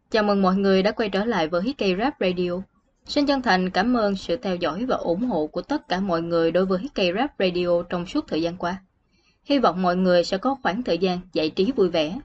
Chào mừng mọi người đã quay trở lại với K-Rap Radio. Xin chân thành cảm ơn sự theo dõi và ủng hộ của tất cả mọi người đối với K-Rap Radio trong suốt thời gian qua. Hy vọng mọi người sẽ có khoảng thời gian giải trí vui vẻ.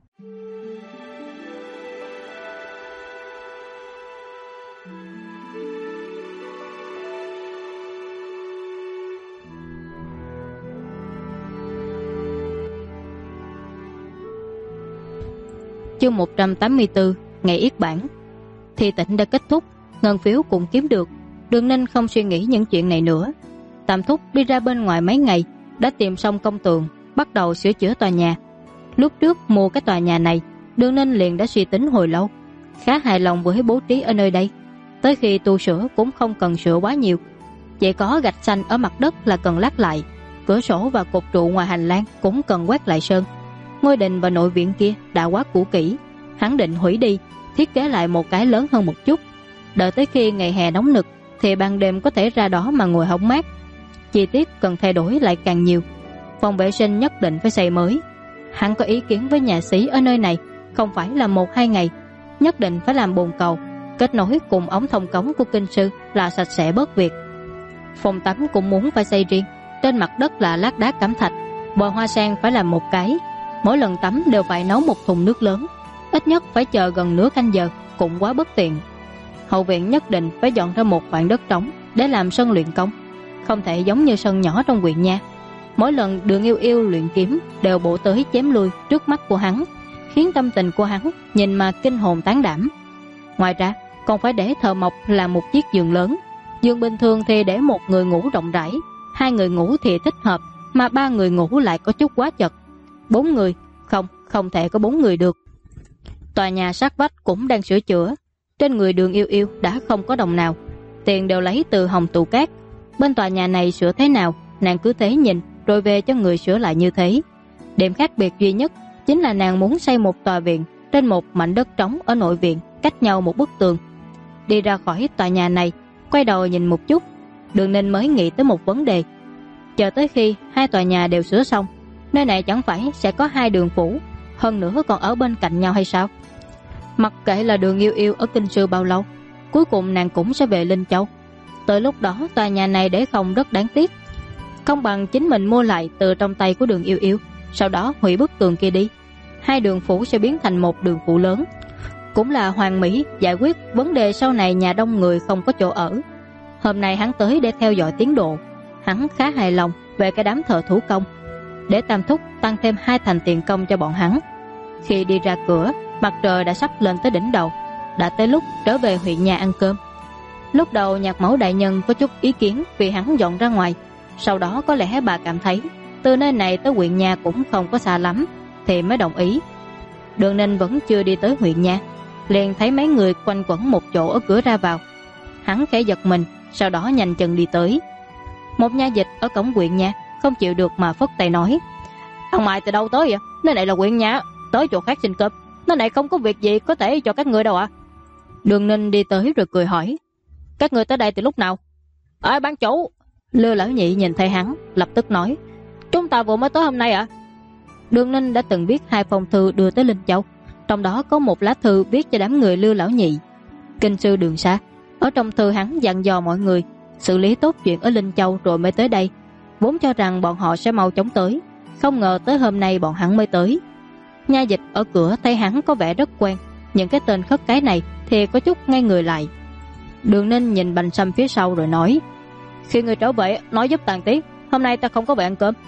Chương 184, ngày yết bản. Thi tỉnh đã kết thúc, ngân phiếu cũng kiếm được, Đường Ninh không suy nghĩ những chuyện này nữa. Tam thúc đi ra bên ngoài mấy ngày, đã tìm xong công tường, bắt đầu sửa chữa tòa nhà. Lúc trước mua cái tòa nhà này, Đường Ninh liền đã suy tính hồi lâu, khá hài lòng với bố trí ở nơi đây. Tới khi tu sửa cũng không cần sửa quá nhiều, chỉ có gạch xanh ở mặt đất là cần lát lại, cửa sổ và cột trụ ngoài hành lang cũng cần quét lại sơn. Ngôi đình và nội viện kia đã quá cũ kỹ, hắn định hủy đi, thiết kế lại một cái lớn hơn một chút. Đợi tới khi ngày hè nóng nực thì ban đêm có thể ra đó mà ngồi hóng mát. Chi tiết cần thay đổi lại càng nhiều. Phòng vệ sinh nhất định phải xây mới. Hắn có ý kiến với nhà sĩ ở nơi này, không phải là 1-2 ngày, nhất định phải làm bồn cầu kết nối cùng ống thông cống của kinh sư là sạch sẽ bớt việc. Phòng tắm cũng muốn phải xây riêng, trên mặt đất là lát đá cẩm thạch, bờ hoa sen phải làm một cái. Mỗi lần tắm đều phải nấu một thùng nước lớn, ít nhất phải chờ gần nửa canh giờ, cũng quá bất tiện. Hậu viện nhất định phải dọn ra một khoảng đất trống để làm sân luyện công, không thể giống như sân nhỏ trong huyện nha. Mỗi lần Đường Yêu Yêu luyện kiếm đều bổ tới chém lui trước mắt của hắn, khiến tâm tình của hắn nhìn mà kinh hồn tán đảm. Ngoài ra còn phải để thợ mộc làm một chiếc giường lớn. Giường bình thường thì để một người ngủ rộng rãi, 2 người ngủ thì thích hợp, mà 3 người ngủ lại có chút quá chật. 4 người, không thể có 4 người được. Tòa nhà sát vách cũng đang sửa chữa. Trên người Đường Yêu Yêu đã không có đồng nào, tiền đều lấy từ Hồng Tụ Cát. Bên tòa nhà này sửa thế nào, nàng cứ thế nhìn rồi về cho người sửa lại như thế. Điểm khác biệt duy nhất chính là nàng muốn xây một tòa viện trên một mảnh đất trống ở nội viện, cách nhau một bức tường. Đi ra khỏi tòa nhà này, quay đầu nhìn một chút, Đường Ninh mới nghĩ tới một vấn đề. Chờ tới khi 2 tòa nhà đều sửa xong, nơi này chẳng phải sẽ có 2 đường phủ, hơn nữa còn ở bên cạnh nhau hay sao? Mặc kệ là Đường Yêu Yêu ở kinh sư bao lâu, cuối cùng nàng cũng sẽ về Linh Châu. Tới lúc đó tòa nhà này để không rất đáng tiếc. Không bằng chính mình mua lại từ trong tay của Đường Yêu Yêu, sau đó hủy bức tường kia đi. 2 đường phủ sẽ biến thành một đường phủ lớn, cũng là hoàn mỹ giải quyết vấn đề sau này nhà đông người không có chỗ ở. Hôm nay hắn tới để theo dõi tiến độ, hắn khá hài lòng về cái đám thợ thủ công, để Tam thúc tăng thêm 2 thành tiền công cho bọn hắn. Khi đi ra cửa, mặt trời đã sắp lên tới đỉnh đầu, đã tới lúc trở về huyện nhà ăn cơm. Lúc đầu Nhạc Mẫu đại nhân có chút ý kiến vì hắn dọn ra ngoài, sau đó có lẽ bà cảm thấy từ nơi này tới huyện nhà cũng không có xa lắm, thì mới đồng ý. Đường Ninh vẫn chưa đi tới huyện nhà, liền thấy mấy người quanh quẩn một chỗ ở cửa ra vào. Hắn khẽ giật mình, sau đó nhanh chân đi tới. Một nha dịch ở cổng huyện nhà không chịu được mà phất tay nói: "Ông Mai từ đâu tới vậy? Nơi này là huyện nhà, tới chỗ khác xin cơm. Nơi này không có việc gì có thể cho các người đâu ạ." Đường Ninh đi tới rồi cười hỏi: "Các người tới đây từ lúc nào?" Ban chủ." Lưu Lão Nhị nhìn thấy hắn, lập tức nói: "Chúng ta vừa mới tới hôm nay ạ." Đường Ninh đã từng viết 2 phong thư đưa tới Linh Châu, trong đó có một lá thư viết cho đám người Lưu Lão Nhị. Kinh sư Đường Sa, ở trong thư hắn dặn dò mọi người xử lý tốt chuyện ở Linh Châu rồi mới tới đây, vốn cho rằng bọn họ sẽ mau chóng tới, không ngờ tới hôm nay bọn hắn mới tới. Nha dịch ở cửa thấy hắn có vẻ rất quen, những cái tên khất cái này thì có chút ngay người lại. Đường Ninh nhìn Bành Sâm phía sau rồi nói: "Khi người trở về nói giúp Tàn Tiến, hôm nay ta không có về ăn cơm."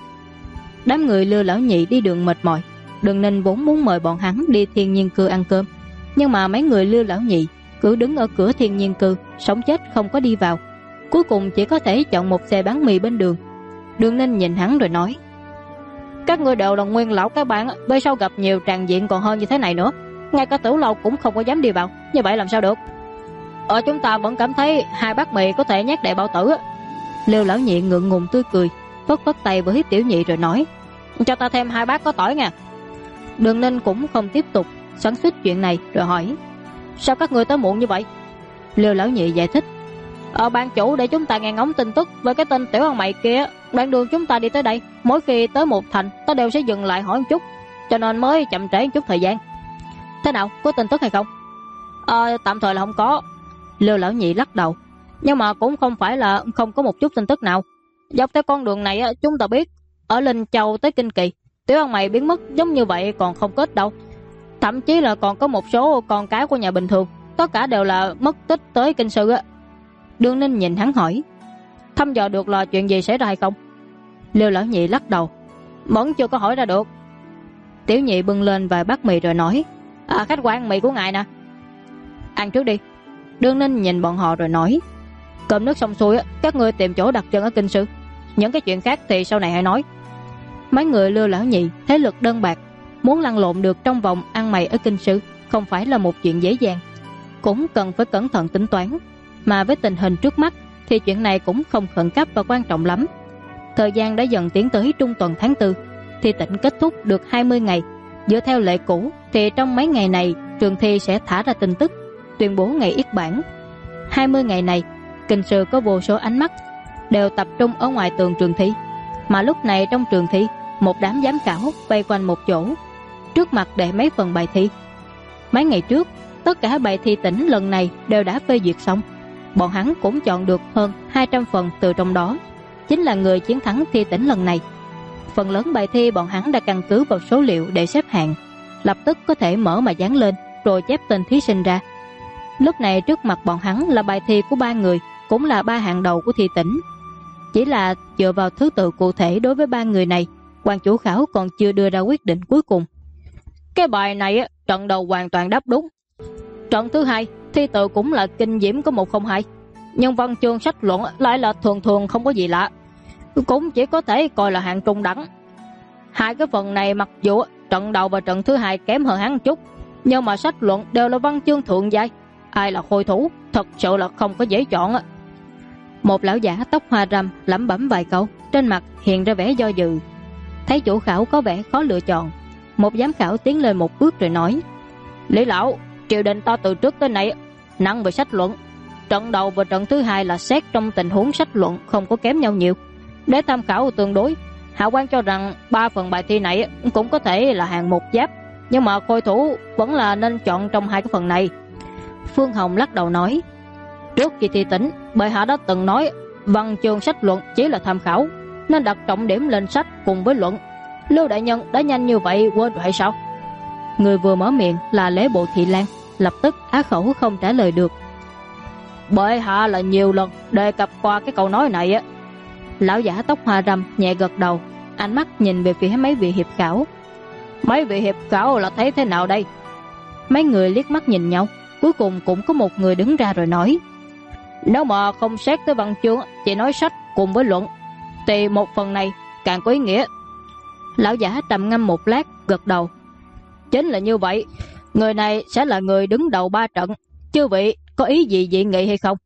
Đám người Lưu Lão Nhị đi đường mệt mỏi, Đường Ninh vốn muốn mời bọn hắn đi Thiên Nhiên Cư ăn cơm, nhưng mà mấy người Lưu Lão Nhị cứ đứng ở cửa Thiên Nhiên Cư, sống chết không có đi vào. Cuối cùng chỉ có thể chọn một xe bán mì bên đường. Đường Ninh nhìn hắn rồi nói: "Các ngươi đều là nguyên lão các bạn, về sau gặp nhiều tràng diện còn hơn như thế này nữa, ngay cả Tử Lâu cũng không có dám đi vào, như vậy làm sao được? Chúng ta vẫn cảm thấy 2 bát mì có thể nhét đầy bao tử." Lưu Lão Nhị ngượng ngùng tươi cười, phất phất tay với Tiểu Nhị rồi nói: "Cho ta thêm 2 bát có tỏi nha." Đường Ninh cũng không tiếp tục xoắn xuýt chuyện này rồi hỏi: "Sao các ngươi tới muộn như vậy?" Lưu Lão Nhị giải thích: "Ban chủ để chúng ta nghe ngóng tin tức về cái tên tiểu ăn mày kia, đoạn đường chúng ta đi tới đây, mỗi khi tới một thành ta đều sẽ dừng lại hỏi một chút, cho nên mới chậm trễ một chút thời gian." "Thế nào, có tin tức hay không?" Tạm thời là không có. Lưu Lão Nhị lắc đầu. Nhưng mà cũng không phải là không có một chút tin tức nào. Dọc theo con đường này chúng ta biết, ở Linh Châu tới Kinh Kỳ, tiểu ăn mày biến mất giống như vậy còn không kết đâu. Thậm chí là còn có một số con cái của nhà bình thường, tất cả đều là mất tích tới Kinh Sư á. Đường Ninh nhìn hắn hỏi, thăm dò được là chuyện gì xảy ra hay không? Lưu Lão Nhị lắc đầu, vẫn chưa có hỏi ra được. Tiểu Nhị bưng lên vài bát mì rồi nói, khách quan mì của ngài nè. Ăn trước đi. Đường Ninh nhìn bọn họ rồi nói, cơm nước xong xuôi các ngươi tìm chỗ đặt chân ở Kinh Sư, những cái chuyện khác thì sau này hãy nói. Mấy người Lưu Lão Nhị thế lực đơn bạc, muốn lăn lộn được trong vòng ăn mày ở Kinh Sư không phải là một chuyện dễ dàng, cũng cần phải cẩn thận tính toán. Mà với tình hình trước mắt thì chuyện này cũng không khẩn cấp và quan trọng lắm. Thời gian đã dần tiến tới trung tuần tháng 4, thi tỉnh kết thúc được 20 ngày. Dựa theo lệ cũ thì trong mấy ngày này trường thi sẽ thả ra tin tức, tuyên bố ngày yết bản. 20 ngày này, Kinh Sư có vô số ánh mắt đều tập trung ở ngoài tường trường thi. Mà lúc này trong trường thi, một đám giám khảo vây quanh một chỗ, trước mặt để mấy phần bài thi. Mấy ngày trước, tất cả bài thi tỉnh lần này đều đã phê duyệt xong. Bọn hắn cũng chọn được hơn 200 phần từ trong đó, chính là người chiến thắng thi tỉnh lần này. Phần lớn bài thi bọn hắn đã căn cứ vào số liệu để xếp hạng, lập tức có thể mở mà dán lên rồi chép tên thí sinh ra. Lúc này trước mặt bọn hắn là bài thi của 3 người, cũng là 3 hạng đầu của thi tỉnh. Chỉ là dựa vào thứ tự cụ thể đối với 3 người này, quan chủ khảo còn chưa đưa ra quyết định cuối cùng. Cái bài này trận đầu hoàn toàn đáp đúng. Trận thứ hai thi tự cũng là kinh diễm có 102, nhưng văn chương sách luận lại là thường thường không có gì lạ, cũng chỉ có thể coi là hạng trung đẳng. Hai cái phần này mặc dù trận đầu và trận thứ hai kém hơn hắn chút, nhưng mà sách luận đều là văn chương thượng giai, ai là khôi thủ thật sự là không có dễ chọn. Một lão giả tóc hoa râm lẩm bẩm vài câu, trên mặt hiện ra vẻ do dự. Thấy chủ khảo có vẻ khó lựa chọn, một giám khảo tiến lên một bước rồi nói, Lý lão, triều đình ta từ trước tới nay nặng về sách luận. Trận đầu và trận thứ hai là xét trong tình huống sách luận không có kém nhau nhiều. Để tham khảo tương đối, hạ quan cho rằng 3 phần bài thi này cũng có thể là hạng một giáp, nhưng mà khôi thủ vẫn là nên chọn trong 2 cái phần này. Phương Hồng lắc đầu nói, trước khi thi tỉnh, bệ hạ đã từng nói văn chương sách luận chỉ là tham khảo, nên đặt trọng điểm lên sách cùng với luận. Lưu đại nhân đã nhanh như vậy quên rồi hay sao? Người vừa mở miệng là Lễ Bộ Thị Lan, lập tức á khẩu không trả lời được. Bệ hạ là nhiều lần đề cập qua cái câu nói này. Lão giả tóc hoa râm nhẹ gật đầu, ánh mắt nhìn về phía mấy vị hiệp khảo. Mấy vị hiệp khảo là thấy thế nào đây? Mấy người liếc mắt nhìn nhau, cuối cùng cũng có một người đứng ra rồi nói, nếu mà không xét tới văn chương, chỉ nói sách cùng với luận, thì một phần này càng có ý nghĩa. Lão giả trầm ngâm một lát, gật đầu. Chính là như vậy, người này sẽ là người đứng đầu 3 trận. Chư vị có ý gì dị nghị hay không?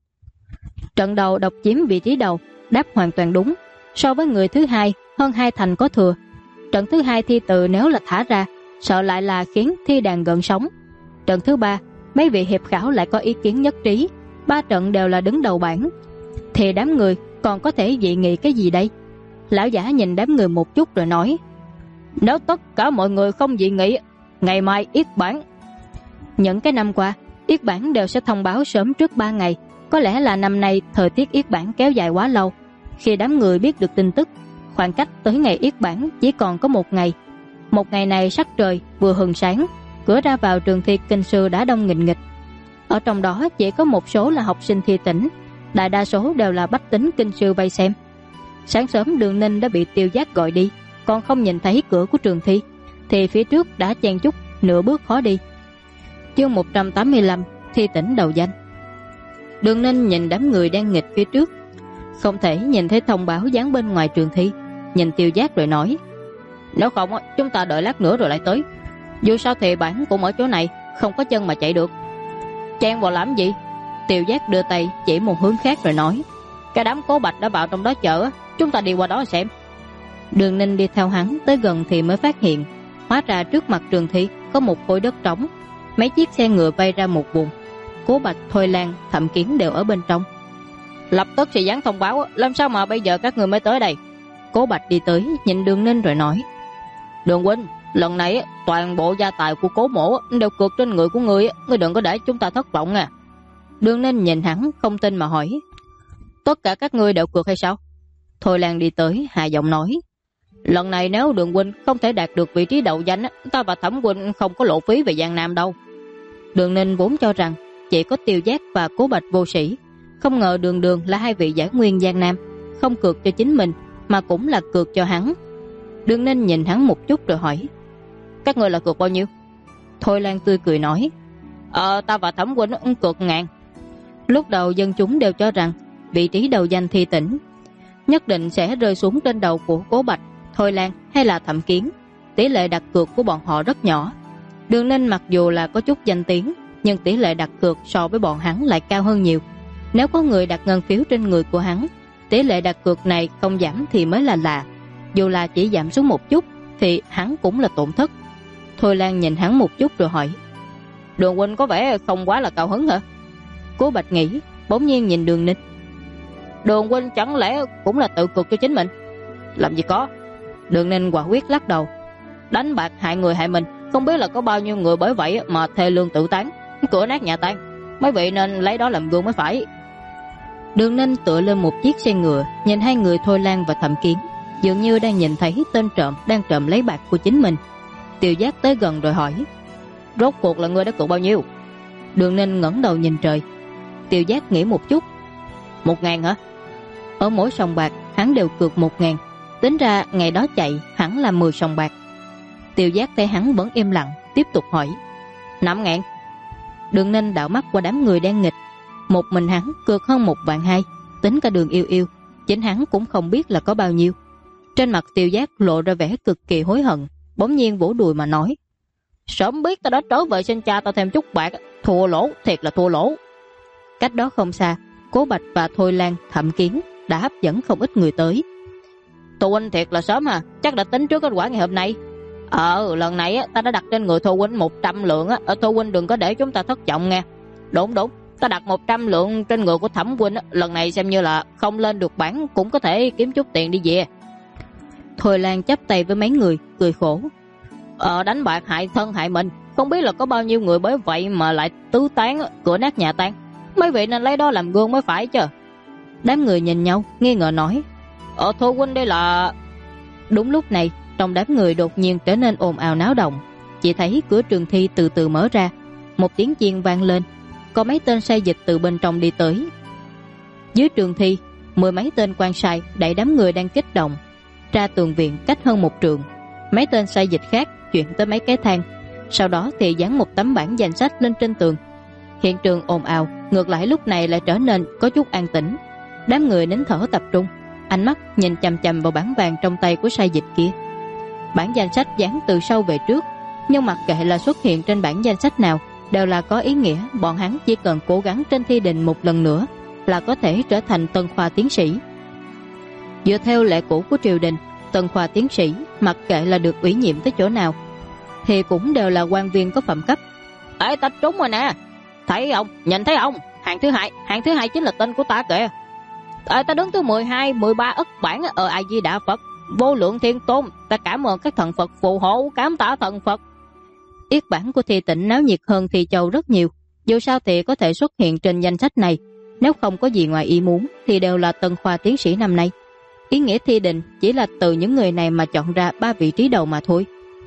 Trận đầu độc chiếm vị trí đầu, đáp hoàn toàn đúng. So với người thứ hai, hơn 2 thành có thừa. Trận thứ hai thi từ nếu là thả ra, sợ lại là khiến thi đàn gợn sóng. Trận thứ 3, mấy vị hiệp khảo lại có ý kiến nhất trí. 3 trận đều là đứng đầu bảng, thì đám người còn có thể dị nghị cái gì đây? Lão giả nhìn đám người một chút rồi nói, nếu tất cả mọi người không dị nghị, ngày mai yết bản. Những cái năm qua, yết bản đều sẽ thông báo sớm trước 3 ngày. Có lẽ là năm nay thời tiết yết bản kéo dài quá lâu. Khi đám người biết được tin tức, khoảng cách tới ngày yết bản chỉ còn có 1 ngày. Một ngày này sắc trời vừa hừng sáng, cửa ra vào trường thi Kinh Sư đã đông nghịnh nghịch. Ở trong đó chỉ có một số là học sinh thi tỉnh, đại đa số đều là bách tính Kinh Sư vây xem. Sáng sớm Đường Ninh đã bị Tiêu Giác gọi đi, còn không nhìn thấy cửa của trường thi, thì phía trước đã chen chúc, nửa bước khó đi. Chương 185, thi tỉnh đầu danh. Đường Ninh nhìn đám người đang nghịch phía trước, không thể nhìn thấy thông báo dán bên ngoài trường thi, nhìn Tiêu Giác rồi nói, nếu không chúng ta đợi lát nữa rồi lại tới. Dù sao thì bản cũng ở chỗ này, không có chân mà chạy được. Chen vào làm gì? Tiêu Giác đưa tay chỉ một hướng khác rồi nói, cái đám Cố Bạch đã vào trong đó chờ, chúng ta đi qua đó xem. Đường Ninh đi theo hắn tới gần thì mới phát hiện, hóa ra trước mặt trường thi có một khối đất trống, mấy chiếc xe ngựa bay ra một vùng. Cố Bạch, Thôi Lan, Thẩm Kiến đều ở bên trong. Lập tức sẽ dán thông báo, làm sao mà bây giờ các người mới tới đây? Cố Bạch đi tới nhìn Đường Ninh rồi nói, Đường huynh, Lần này toàn bộ gia tài của Cố mỗ đều cược trên người của ngươi đừng có để chúng ta thất vọng à. Đường Ninh nhìn hắn không tin mà hỏi, tất cả các ngươi đều cược hay sao? Thôi Lan đi tới hạ giọng nói, lần này nếu Đường huynh không thể đạt được vị trí đầu danh, ta và Thẩm huynh không có lộ phí về Giang Nam đâu. Đường Ninh vốn cho rằng chỉ có Tiêu Giác và Cố Bạch vô sĩ, không ngờ Đường Đường là hai vị giải nguyên Giang Nam, không cược cho chính mình mà cũng là cược cho hắn. Đường Ninh nhìn hắn một chút rồi hỏi, các ngươi là cược bao nhiêu? Thôi Lan tươi cười nói, ta và Thẩm huynh cược 1000. Lúc đầu dân chúng đều cho rằng vị trí đầu danh Thi Tĩnh nhất định sẽ rơi xuống trên đầu của Cố Bạch, Thôi Lan hay là Thẩm Kiến. Tỷ lệ đặt cược của bọn họ rất nhỏ. Đường Ninh mặc dù là có chút danh tiếng, nhưng tỷ lệ đặt cược so với bọn hắn lại cao hơn nhiều. Nếu có người đặt ngân phiếu trên người của hắn, tỷ lệ đặt cược này không giảm thì mới là lạ. Dù là chỉ giảm xuống một chút thì hắn cũng là tổn thất. Thôi Lan nhìn hắn một chút rồi hỏi, Đường huynh có vẻ không quá là cao hứng hả? Cố Bạch nghĩ, bỗng nhiên nhìn Đường Ninh, Đường huynh chẳng lẽ cũng là tự cược cho chính mình? Làm gì có. Đường Ninh quả quyết lắc đầu, đánh bạc hại người hại mình, không biết là có bao nhiêu người bởi vậy mà thê lương tự tán, cửa nát nhà tan. Mấy vị nên lấy đó làm gương mới phải. Đường Ninh tựa lên một chiếc xe ngựa, nhìn hai người Thôi Lan và Thẩm Kiến, dường như đang nhìn thấy tên trộm đang trộm lấy bạc của chính mình. Tiêu Giác tới gần rồi hỏi, rốt cuộc là ngươi đã cược bao nhiêu? Đường Ninh ngẩng đầu nhìn trời. Tiêu Giác nghĩ một chút, 1000 hả? Ở mỗi sòng bạc hắn đều cược 1000, tính ra ngày đó chạy hẳn là 10 sòng bạc. Tiêu Giác thấy hắn vẫn im lặng, tiếp tục hỏi, 5000. Đường Ninh đảo mắt qua đám người đang nghịch, một mình hắn cược hơn 1.200.000, tính cả Đường Yêu Yêu, chính hắn cũng không biết là có bao nhiêu. Trên mặt Tiêu Giác lộ ra vẻ cực kỳ hối hận, bỗng nhiên vỗ đùi mà nói, sớm biết ta đã trở về xin cha ta thêm chút bạc, thua lỗ, thiệt là thua lỗ. Cách đó không xa, Cố Bạch và Thôi Lan, Thẩm Kiến đã hấp dẫn không ít người tới. Thu huynh thiệt là sớm à, chắc đã tính trước kết quả ngày hôm nay. Lần này ta đã đặt trên người Thu huynh 100 lượng á, Thu huynh đừng có để chúng ta thất vọng nghe. Đúng, ta đặt 100 lượng trên người của Thẩm huynh, lần này xem như là không lên được bảng cũng có thể kiếm chút tiền đi về. Thôi Lan chắp tay với mấy người, cười khổ, đánh bạc hại thân hại mình, không biết là có bao nhiêu người bởi vậy mà lại tứ tán, cửa nát nhà tan. Mấy vị nên lấy đó làm gương mới phải chứ. Đám người nhìn nhau nghi ngờ nói, Thu huynh đây là... Đúng lúc này trong đám người đột nhiên trở nên ồn ào náo động. Chỉ thấy cửa trường thi từ từ mở ra, một tiếng chiên vang lên, có mấy tên sai dịch từ bên trong đi tới. Dưới trường thi, 10 mấy tên quan sai đẩy đám người đang kích động ra tường viện cách hơn 1 trượng. Mấy tên sai dịch khác chuyển tới mấy cái thang, sau đó thì dán một tấm bảng danh sách lên trên tường. Hiện trường ồn ào, ngược lại lúc này lại trở nên có chút an tĩnh. Đám người nín thở tập trung, ánh mắt nhìn chằm chằm vào bảng vàng trong tay của sai dịch kia. Bảng danh sách dán từ sau về trước, nhưng mặc kệ là xuất hiện trên bảng danh sách nào đều là có ý nghĩa. Bọn hắn chỉ cần cố gắng trên thi đình một lần nữa là có thể trở thành tân khoa tiến sĩ. Dựa theo lệ cũ của triều đình, tân khoa tiến sĩ mặc kệ là được ủy nhiệm tới chỗ nào thì cũng đều là quan viên có phẩm cấp. Ta trúng rồi nè, thấy không, nhìn thấy không, hạng thứ hai chính là tên của ta kìa. Ta đứng thứ 12, 13 ất bản. A Di Đà Phật, vô lượng thiên tôn, ta cảm ơn các thần Phật phù hộ, cảm tạ thần Phật. Yết bản của Thi Tĩnh náo nhiệt hơn Thi Châu rất nhiều. Dù sao thì có thể xuất hiện trên danh sách này, nếu không có gì ngoài ý muốn thì đều là tân khoa tiến sĩ năm nay. Ý nghĩa thi đình chỉ là từ những người này mà chọn ra 3 vị trí đầu mà thôi.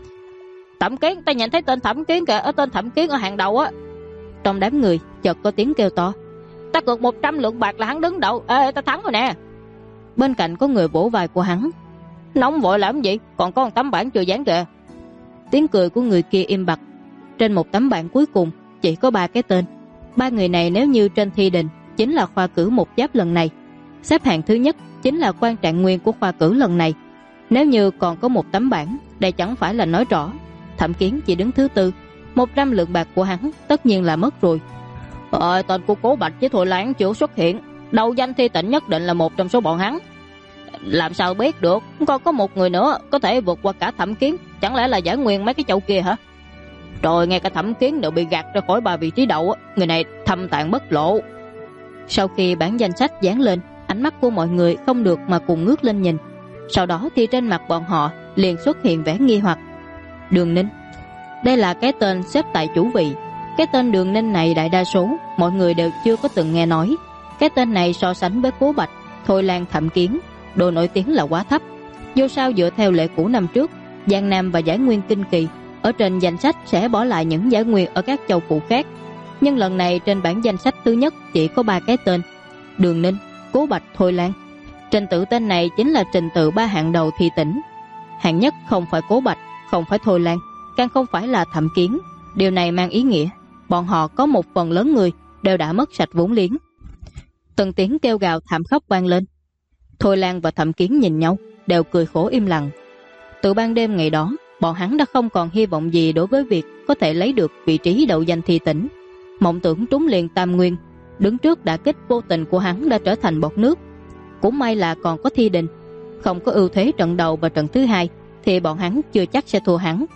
Thẩm Kiến, ta nhìn thấy tên Thẩm Kiến kìa, ở tên Thẩm Kiến ở hàng đầu á. Trong đám người chợt có tiếng kêu to, ta cược 100 lượng bạc là hắn đứng đầu. Ta thắng rồi nè. Bên cạnh có người vỗ vai của hắn, nóng vội làm gì, còn có một tấm bảng chưa dán kìa. Tiếng cười của người kia im bặt. Trên một tấm bảng cuối cùng chỉ có 3 cái tên. 3 người này nếu như trên thi đình chính là khoa cử một giáp lần này, xếp hạng thứ nhất chính là quan trạng nguyên của khoa cử lần này. Nếu như còn có một tấm bảng, đây chẳng phải là nói rõ Thẩm Kiến chỉ đứng thứ 4. 100 lượng bạc của hắn tất nhiên là mất rồi. Tên của Cố Bạch với Thôi Lan chưa xuất hiện, đầu danh Thi Tĩnh nhất định là một trong số bọn hắn. Làm sao biết được, còn có một người nữa có thể vượt qua cả Thẩm Kiến, chẳng lẽ là giải nguyên mấy cái châu kia hả? Rồi ngay cả Thẩm Kiến đều bị gạt ra khỏi 3 vị trí đầu, người này thâm tàng bất lộ. Sau khi bản danh sách dán lên, ánh mắt của mọi người không được mà cùng ngước lên nhìn. Sau đó thì trên mặt bọn họ liền xuất hiện vẻ nghi hoặc. Đường Ninh. Đây là cái tên xếp tại chủ vị. Cái tên Đường Ninh này đại đa số mọi người đều chưa có từng nghe nói. Cái tên này so sánh với Cố Bạch, Thôi Lan, Thẩm Kiến, độ nổi tiếng là quá thấp. Dù sao dựa theo lệ cũ năm trước, Giang Nam và Giải Nguyên Kinh Kỳ ở trên danh sách sẽ bỏ lại những giải nguyên ở các châu phụ khác. Nhưng lần này trên bảng danh sách thứ nhất chỉ có 3 cái tên: Đường Ninh, Cố Bạch, Thôi Lan. Trình tự tên này chính là trình tự 3 hạng đầu Thi Tỉnh. Hạng nhất không phải Cố Bạch, không phải Thôi Lan, càng không phải là Thẩm Kiến. Điều này mang ý nghĩa bọn họ có một phần lớn người đều đã mất sạch vốn liếng. Từng tiếng kêu gào thảm khốc vang lên. Thôi Lan và Thẩm Kiến nhìn nhau, đều cười khổ im lặng. Từ ban đêm ngày đó, bọn hắn đã không còn hy vọng gì đối với việc có thể lấy được vị trí đậu danh Thi Tỉnh. Mộng tưởng trúng liền tam nguyên, đứng trước đả kích vô tình của hắn đã trở thành bọt nước. Cũng may là còn có Thi Đình, không có ưu thế trận đầu và trận thứ hai thì bọn hắn chưa chắc sẽ thua hắn.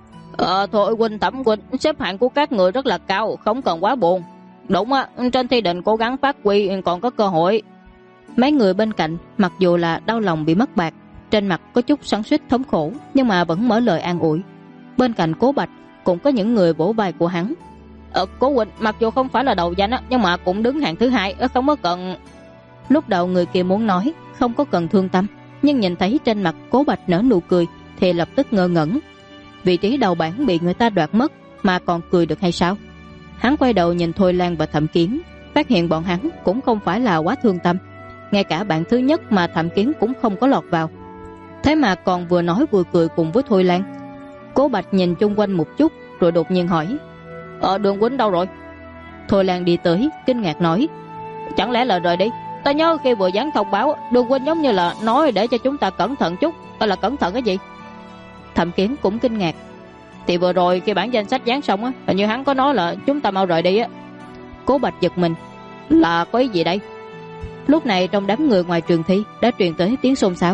Thôi huynh, Thẩm huynh, xếp hạng của các người rất là cao, không cần quá buồn. Đúng á, trên Thi Đình cố gắng phát huy còn có cơ hội. Mấy người bên cạnh mặc dù là đau lòng bị mất bạc, trên mặt có chút xoắn xuýt thống khổ, nhưng mà vẫn mở lời an ủi. Bên cạnh Cố Bạch cũng có những người vỗ vai của hắn. Cố huynh, mặc dù không phải là đầu danh á, nhưng mà cũng đứng hạng thứ hai, không có cần. Lúc đầu người kia muốn nói không có cần thương tâm, nhưng nhìn thấy trên mặt Cố Bạch nở nụ cười thì lập tức ngơ ngẩn. Vị trí đầu bảng bị người ta đoạt mất mà còn cười được hay sao? Hắn quay đầu nhìn Thôi Lan và Thẩm Kiến, phát hiện bọn hắn cũng không phải là quá thương tâm. Ngay cả bảng thứ nhất mà Thẩm Kiến cũng không có lọt vào, thế mà còn vừa nói vừa cười cùng với Thôi Lan. Cố Bạch nhìn chung quanh một chút rồi đột nhiên hỏi: Đường huynh đâu rồi? Thôi Lan đi tới kinh ngạc nói: Chẳng lẽ là rời đi? Ta nhớ khi vừa dán thông báo, Đường huynh giống như là nói để cho chúng ta cẩn thận chút. Là cẩn thận cái gì? Thẩm Kiến cũng kinh ngạc: Thì vừa rồi khi bản danh sách dán xong á, hình như hắn có nói là chúng ta mau rời đi á. Cố Bạch giật mình: Là có ý gì đây? Lúc này trong đám người ngoài trường thi đã truyền tới tiếng xôn xao: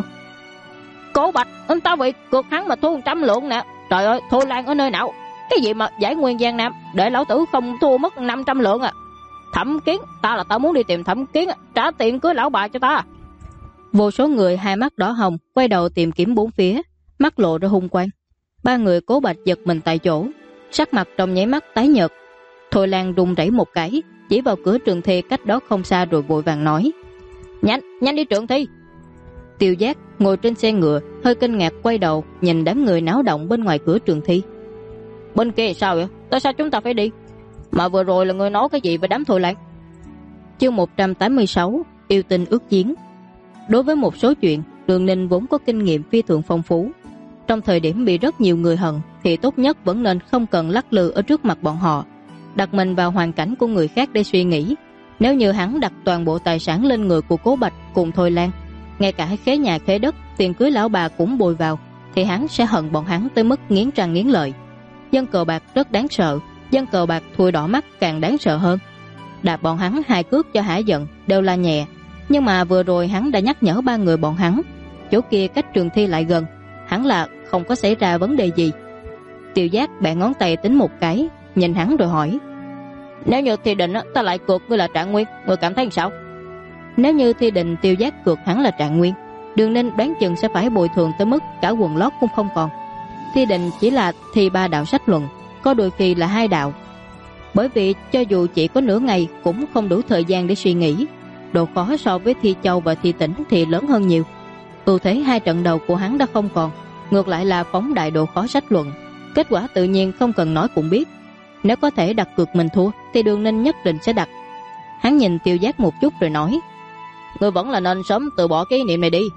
Cố Bạch, anh ta bị cược hắn mà thua 100 lượng nè. Trời ơi, Thôi Lan ở nơi nào? Cái gì mà giải nguyên Giang Nam, để lão tử không thua mất 500 lượng à? Thẩm Kiến, ta muốn đi tìm Thẩm Kiến, trả tiền cưới lão bà cho ta. Vô số người hai mắt đỏ hồng quay đầu tìm kiếm bốn phía, mắt lộ ra hung quang. 3 người Cố Bạch giật mình tại chỗ, sắc mặt trong nháy mắt tái nhợt. Thôi Lan run rẩy một cái, chỉ vào cửa trường thi cách đó không xa rồi vội vàng nói: Nhanh đi trường thi. Tiêu Giác ngồi trên xe ngựa hơi kinh ngạc quay đầu nhìn đám người náo động bên ngoài cửa trường thi. Bên kia sao vậy? Tại sao chúng ta phải đi? Mà vừa rồi là người nói cái gì về đám Thôi Lan? Chương 186: Yêu tinh ước chiến. Đối với một số chuyện, Đường Ninh vốn có kinh nghiệm phi thường phong phú. Trong thời điểm bị rất nhiều người hận thì tốt nhất vẫn nên không cần lắc lư ở trước mặt bọn họ, đặt mình vào hoàn cảnh của người khác để suy nghĩ. Nếu như hắn đặt toàn bộ tài sản lên người của Cố Bạch cùng Thôi Lan, ngay cả khế nhà khế đất, tiền cưới lão bà cũng bồi vào, thì hắn sẽ hận bọn hắn tới mức nghiến răng nghiến lợi. Dân cờ bạc rất đáng sợ, dân cờ bạc thui đỏ mắt càng đáng sợ hơn. Đạp bọn hắn 2 cước cho hả giận đều là nhẹ, nhưng mà vừa rồi hắn đã nhắc nhở 3 người bọn hắn, chỗ kia cách trường thi lại gần, hắn là không có xảy ra vấn đề gì. Tiêu Giác bẻ ngón tay tính một cái, nhìn hắn rồi hỏi: Nếu như Thi Đình ta lại cược ngươi là Trạng Nguyên, ngươi cảm thấy sao? Nếu như Thi Đình Tiêu Giác cược hắn là Trạng Nguyên, Đường Ninh đoán chừng sẽ phải bồi thường tới mức cả quần lót cũng không còn. Thi Đình chỉ là thi 3 đạo sách luận, có đôi khi là 2 đạo. Bởi vì cho dù chỉ có nửa ngày cũng không đủ thời gian để suy nghĩ. Độ khó so với Thi Châu và Thi Tỉnh thì lớn hơn nhiều. Ưu thế 2 trận đầu của hắn đã không còn, ngược lại là phóng đại độ khó sách luận. Kết quả tự nhiên không cần nói cũng biết. Nếu có thể đặt cược mình thua thì Đường Ninh nhất định sẽ đặt. Hắn nhìn Tiêu Giác một chút rồi nói: Ngươi vẫn là nên sớm từ bỏ cái ý niệm này đi.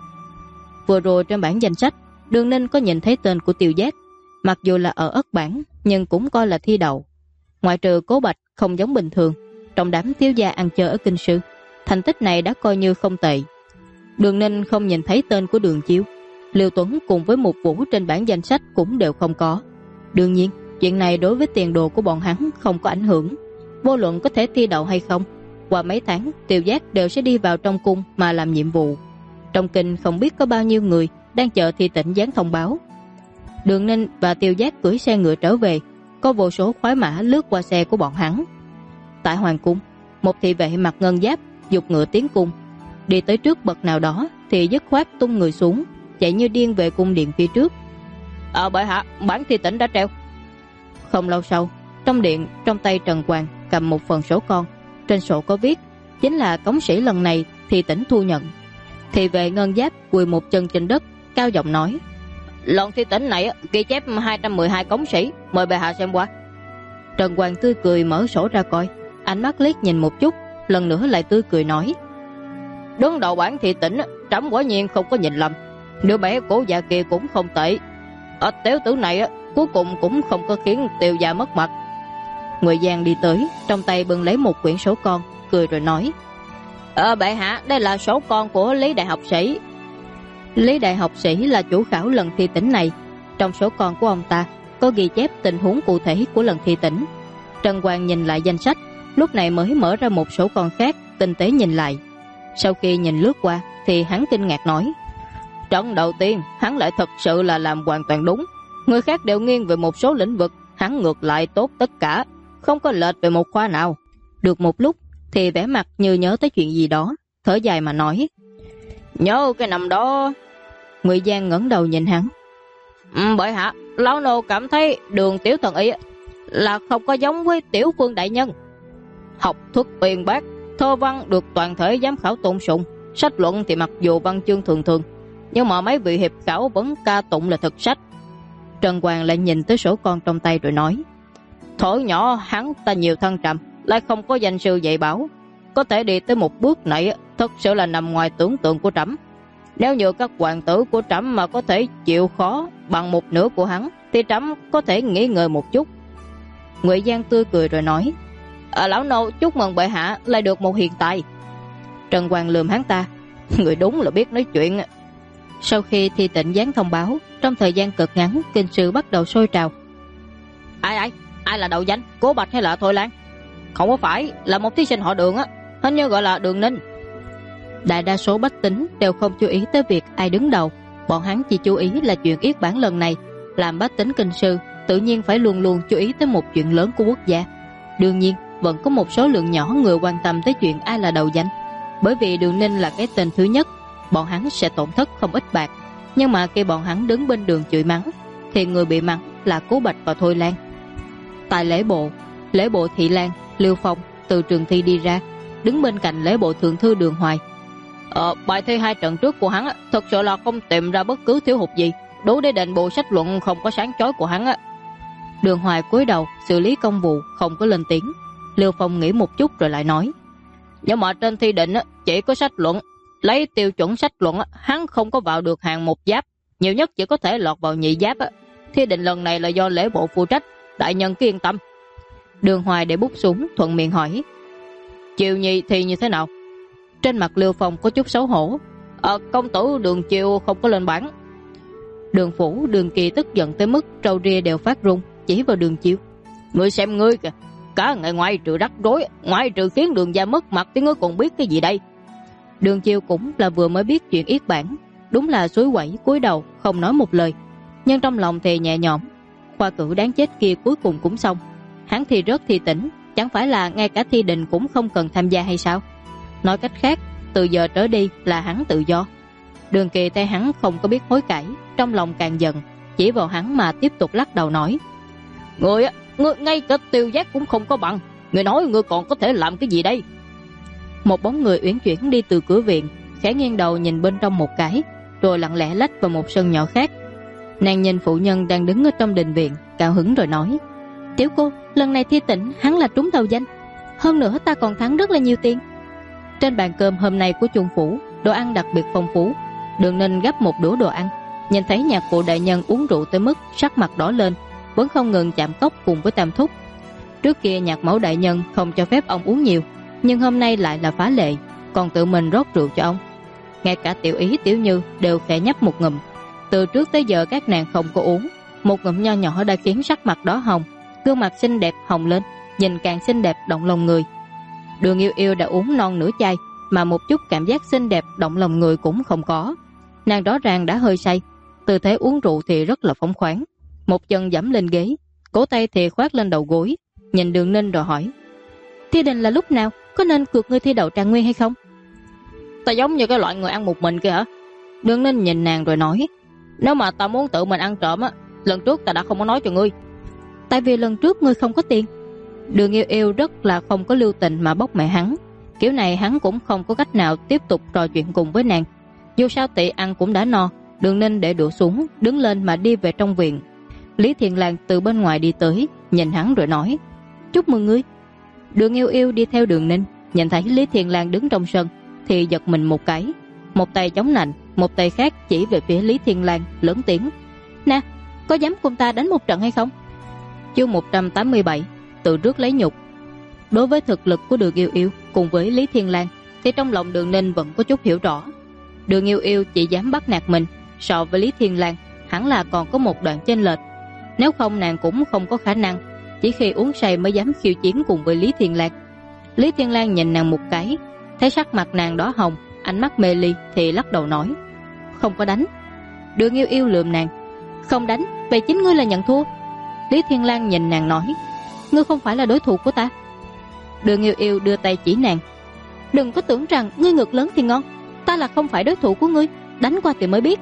Vừa rồi trên bảng danh sách, Đường Ninh có nhìn thấy tên của Tiêu Giác. Mặc dù là ở ất bảng nhưng cũng coi là thi đậu. Ngoại trừ Cố Bạch không giống bình thường, trong đám thiếu gia ăn chơi ở kinh sư, thành tích này đã coi như không tệ. Đường Ninh không nhìn thấy tên của Đường Chiêu, Liêu Tuấn cùng với Mục Vũ trên bảng danh sách cũng đều không có. Đương nhiên chuyện này đối với tiền đồ của bọn hắn không có ảnh hưởng. Vô luận có thể thi đậu hay không, qua mấy tháng Tiêu Giác đều sẽ đi vào trong cung mà làm nhiệm vụ. Trong kinh không biết có bao nhiêu người đang chờ Thi Tỉnh dán thông báo. Đường Ninh và Tiêu Giác cưỡi xe ngựa trở về, có vô số khoái mã lướt qua xe của bọn hắn. Tại hoàng cung, một thị vệ mặc ngân giáp giục ngựa tiến cung. Đi tới trước bậc nào đó thì dứt khoát tung người xuống, chạy như điên về cung điện phía trước. Bệ hạ, bản thi tỉnh đã treo. Không lâu sau, trong điện, trong tay Trần Hoàng cầm một phần sổ con. Trên sổ có viết, chính là cống sĩ lần này thi tỉnh thu nhận. Thì vệ Ngân Giáp quỳ một chân trên đất, cao giọng nói: Lần thi tỉnh này ghi chép 212 cống sĩ, mời bệ hạ xem qua. Trần Hoàng tươi cười mở sổ ra coi, ánh mắt liếc nhìn một chút, lần nữa lại tươi cười nói: Đứng đầu bản thi tỉnh, trẫm quả nhiên không có nhìn lầm. Đứa bé Cố Gia kia cũng không tệ. Tiểu tử này cuối cùng cũng không có khiến Tiêu gia mất mặt. Người Giang đi tới, trong tay bưng lấy một quyển sổ con, cười rồi nói: Bệ hạ, đây là sổ con của Lý Đại học sĩ. Lý Đại học sĩ là chủ khảo lần thi tỉnh này. Trong sổ con của ông ta có ghi chép tình huống cụ thể của lần thi tỉnh. Trần Hoàng nhìn lại danh sách, lúc này mới mở ra một sổ con khác, tinh tế nhìn lại. Sau khi nhìn lướt qua thì hắn kinh ngạc nói: Trận đầu tiên hắn lại thật sự là làm hoàn toàn đúng. Người khác đều nghiêng về một số lĩnh vực, hắn ngược lại tốt tất cả, không có lệch về một khoa nào. Được một lúc thì vẻ mặt như nhớ tới chuyện gì đó, thở dài mà nói: Nhớ cái năm đó. Ngụy Giang ngẩng đầu nhìn hắn: Bệ hạ, lão nô cảm thấy Đường tiểu thần y là không có giống với Tiểu Phương đại nhân. Học thuật uyên bác, thơ văn được toàn thể giám khảo tôn sùng, sách luận thì mặc dù văn chương thường thường, nhưng mà mấy vị hiệp khảo vẫn ca tụng là thực sách. Trần Hoàng lại nhìn tới sổ con trong tay rồi nói: Thổi nhỏ hắn ta nhiều thăng trầm, lại không có danh sư dạy bảo, có thể đi tới một bước này thật sự là nằm ngoài tưởng tượng của trẫm. Nếu như các hoàng tử của trẫm mà có thể chịu khó bằng một nửa của hắn, thì trẫm có thể nghỉ ngơi một chút. Ngụy Giang tươi cười rồi nói: Lão nô chúc mừng bệ hạ lại được một hiện tài. Trần Hoàng lườm hắn ta: Người đúng là biết nói chuyện. Sau khi thi tịnh gián thông báo, trong thời gian cực ngắn, kinh sư bắt đầu sôi trào. Ai là đầu danh, Cố Bạch hay là Thôi Lan? Không có phải là một thí sinh họ Đường hình như gọi là Đường Ninh. Đại đa số bách tính đều không chú ý tới việc ai đứng đầu, bọn hắn chỉ chú ý là chuyện yết bản lần này. Làm bách tính kinh sư tự nhiên phải luôn luôn chú ý tới một chuyện lớn của quốc gia. Đương nhiên vẫn có một số lượng nhỏ người quan tâm tới chuyện ai là đầu danh, bởi vì Đường Ninh là cái tên thứ nhất, bọn hắn sẽ tổn thất không ít bạc. Nhưng mà khi bọn hắn đứng bên đường chửi mắng thì người bị mắng là Cố Bạch và Thôi Lan. Tại lễ bộ Thị Lan, Liêu Phong từ trường thi đi ra, đứng bên cạnh lễ bộ thượng thư Đường Hoài. Bài thi 2 trận trước của hắn thật sự là không tìm ra bất cứ thiếu hụt gì, đủ để đền bù sách luận không có sáng chói của hắn. Đường Hoài cúi đầu xử lý công vụ, không có lên tiếng. Liêu Phong nghĩ một chút rồi lại nói: Nhưng mà trên thi định chỉ có sách luận, lấy tiêu chuẩn sách luận hắn không có vào được hàng 1 giáp, nhiều nhất chỉ có thể lọt vào 2 giáp. Thi định lần này là do lễ bộ phụ trách, đại nhân cứ yên tâm. Đường Hoài để bút xuống, thuận miệng hỏi: Chiều nhì thì như thế nào? Trên mặt Liêu Phong có chút xấu hổ: Công tử Đường Chiêu không có lên bảng. Đường Phủ, Đường Kỳ tức giận tới mức râu ria đều phát run, chỉ vào Đường Chiêu: Ngươi xem ngươi kìa, cả ngày ngoài trừ rắc rối, ngoài trừ khiến Đường gia mất mặt thì ngươi còn biết cái gì đây? Đường Chiêu cũng là vừa mới biết chuyện yết bản, đúng là suối quẩy cúi đầu không nói một lời, nhưng trong lòng thì nhẹ nhõm. Khoa cử đáng chết kia cuối cùng cũng xong, hắn thì rớt thi tỉnh, chẳng phải là ngay cả thi đình cũng không cần tham gia hay sao? Nói cách khác, từ giờ trở đi là hắn tự do. Đường Kỳ thấy hắn không có biết hối cải, trong lòng càng giận, chỉ vào hắn mà tiếp tục lắc đầu nói: Ngươi ngay cả Tiêu Giác cũng không có bằng, ngươi nói ngươi còn có thể làm cái gì đây? Một bóng người uyển chuyển đi từ cửa viện, khẽ nghiêng đầu nhìn bên trong một cái, rồi lặng lẽ lách vào một sân nhỏ khác. Nàng nhìn phụ nhân đang đứng ở trong đình viện, cao hứng rồi nói: Tiểu cô, lần này thi tỉnh hắn là trúng đầu danh, hơn nữa ta còn thắng rất là nhiều tiền. Trên bàn cơm hôm nay của Chung phủ, đồ ăn đặc biệt phong phú. Đường Ninh gấp một đũa đồ ăn, nhìn thấy nhạc phụ đại nhân uống rượu tới mức sắc mặt đỏ lên, vẫn không ngừng chạm cốc cùng với Tam Thúc. Trước kia nhạc mẫu đại nhân không cho phép ông uống nhiều, nhưng hôm nay lại là phá lệ, còn tự mình rót rượu cho ông. Ngay cả Tiểu Ý, Tiểu Như đều khẽ nhấp một ngụm. Từ trước tới giờ các nàng không có uống, một ngụm nho nhỏ đã khiến sắc mặt đỏ hồng, gương mặt xinh đẹp hồng lên, nhìn càng xinh đẹp động lòng người. Đường Yêu Yêu đã uống non nửa chai, mà một chút cảm giác xinh đẹp động lòng người cũng không có. Nàng rõ ràng đã hơi say, tư thế uống rượu thì rất là phóng khoáng, một chân giẫm lên ghế, cổ tay thì khoác lên đầu gối, nhìn Đường Ninh rồi hỏi: Thi đình là lúc nào, có nên cược ngươi thi đậu trạng nguyên hay không? Ta giống như cái loại người ăn một mình kia hả? Đường Ninh nhìn nàng rồi nói: Nếu mà ta muốn tự mình ăn trộm lần trước ta đã không có nói cho ngươi. Tại vì lần trước ngươi không có tiền. Đường Yêu Yêu rất là không có lưu tình mà bóc mẹ hắn. Kiểu này hắn cũng không có cách nào tiếp tục trò chuyện cùng với nàng. Dù sao Tị ăn cũng đã no. Đường Ninh để đũa xuống, đứng lên mà đi về trong viện. Lý Thiền Lang từ bên ngoài đi tới, nhìn hắn rồi nói: chúc mừng ngươi. Đường Yêu Yêu đi theo Đường Ninh, nhìn thấy Lý Thiền Lang đứng trong sân thì giật mình một cái, một tay chống nạnh, một tay khác chỉ về phía Lý Thiền Lang, lớn tiếng: nè, có dám cùng ta đánh một trận hay không? Chương 187, tự rước lấy nhục. Đối với thực lực của Đường Yêu Yêu cùng với Lý Thiền Lang thì trong lòng Đường Ninh vẫn có chút hiểu rõ. Đường Yêu Yêu chỉ dám bắt nạt mình, so với Lý Thiền Lang hẳn là còn có một đoạn chênh lệch. Nếu không nàng cũng không có khả năng chỉ khi uống say mới dám khiêu chiến cùng với Lý Thiền Lang. Lý Thiền Lang nhìn nàng một cái, thấy sắc mặt nàng đỏ hồng, ánh mắt mê ly thì lắc đầu nói: không có đánh. Đường Yêu Yêu lườm nàng: không đánh, vậy chính ngươi là nhận thua. Lý Thiền Lang nhìn nàng nói: ngươi không phải là đối thủ của ta. Đường Yêu Yêu đưa tay chỉ nàng: đừng có tưởng rằng ngươi ngực lớn thì ngon, ta là không phải đối thủ của ngươi, đánh qua thì mới biết.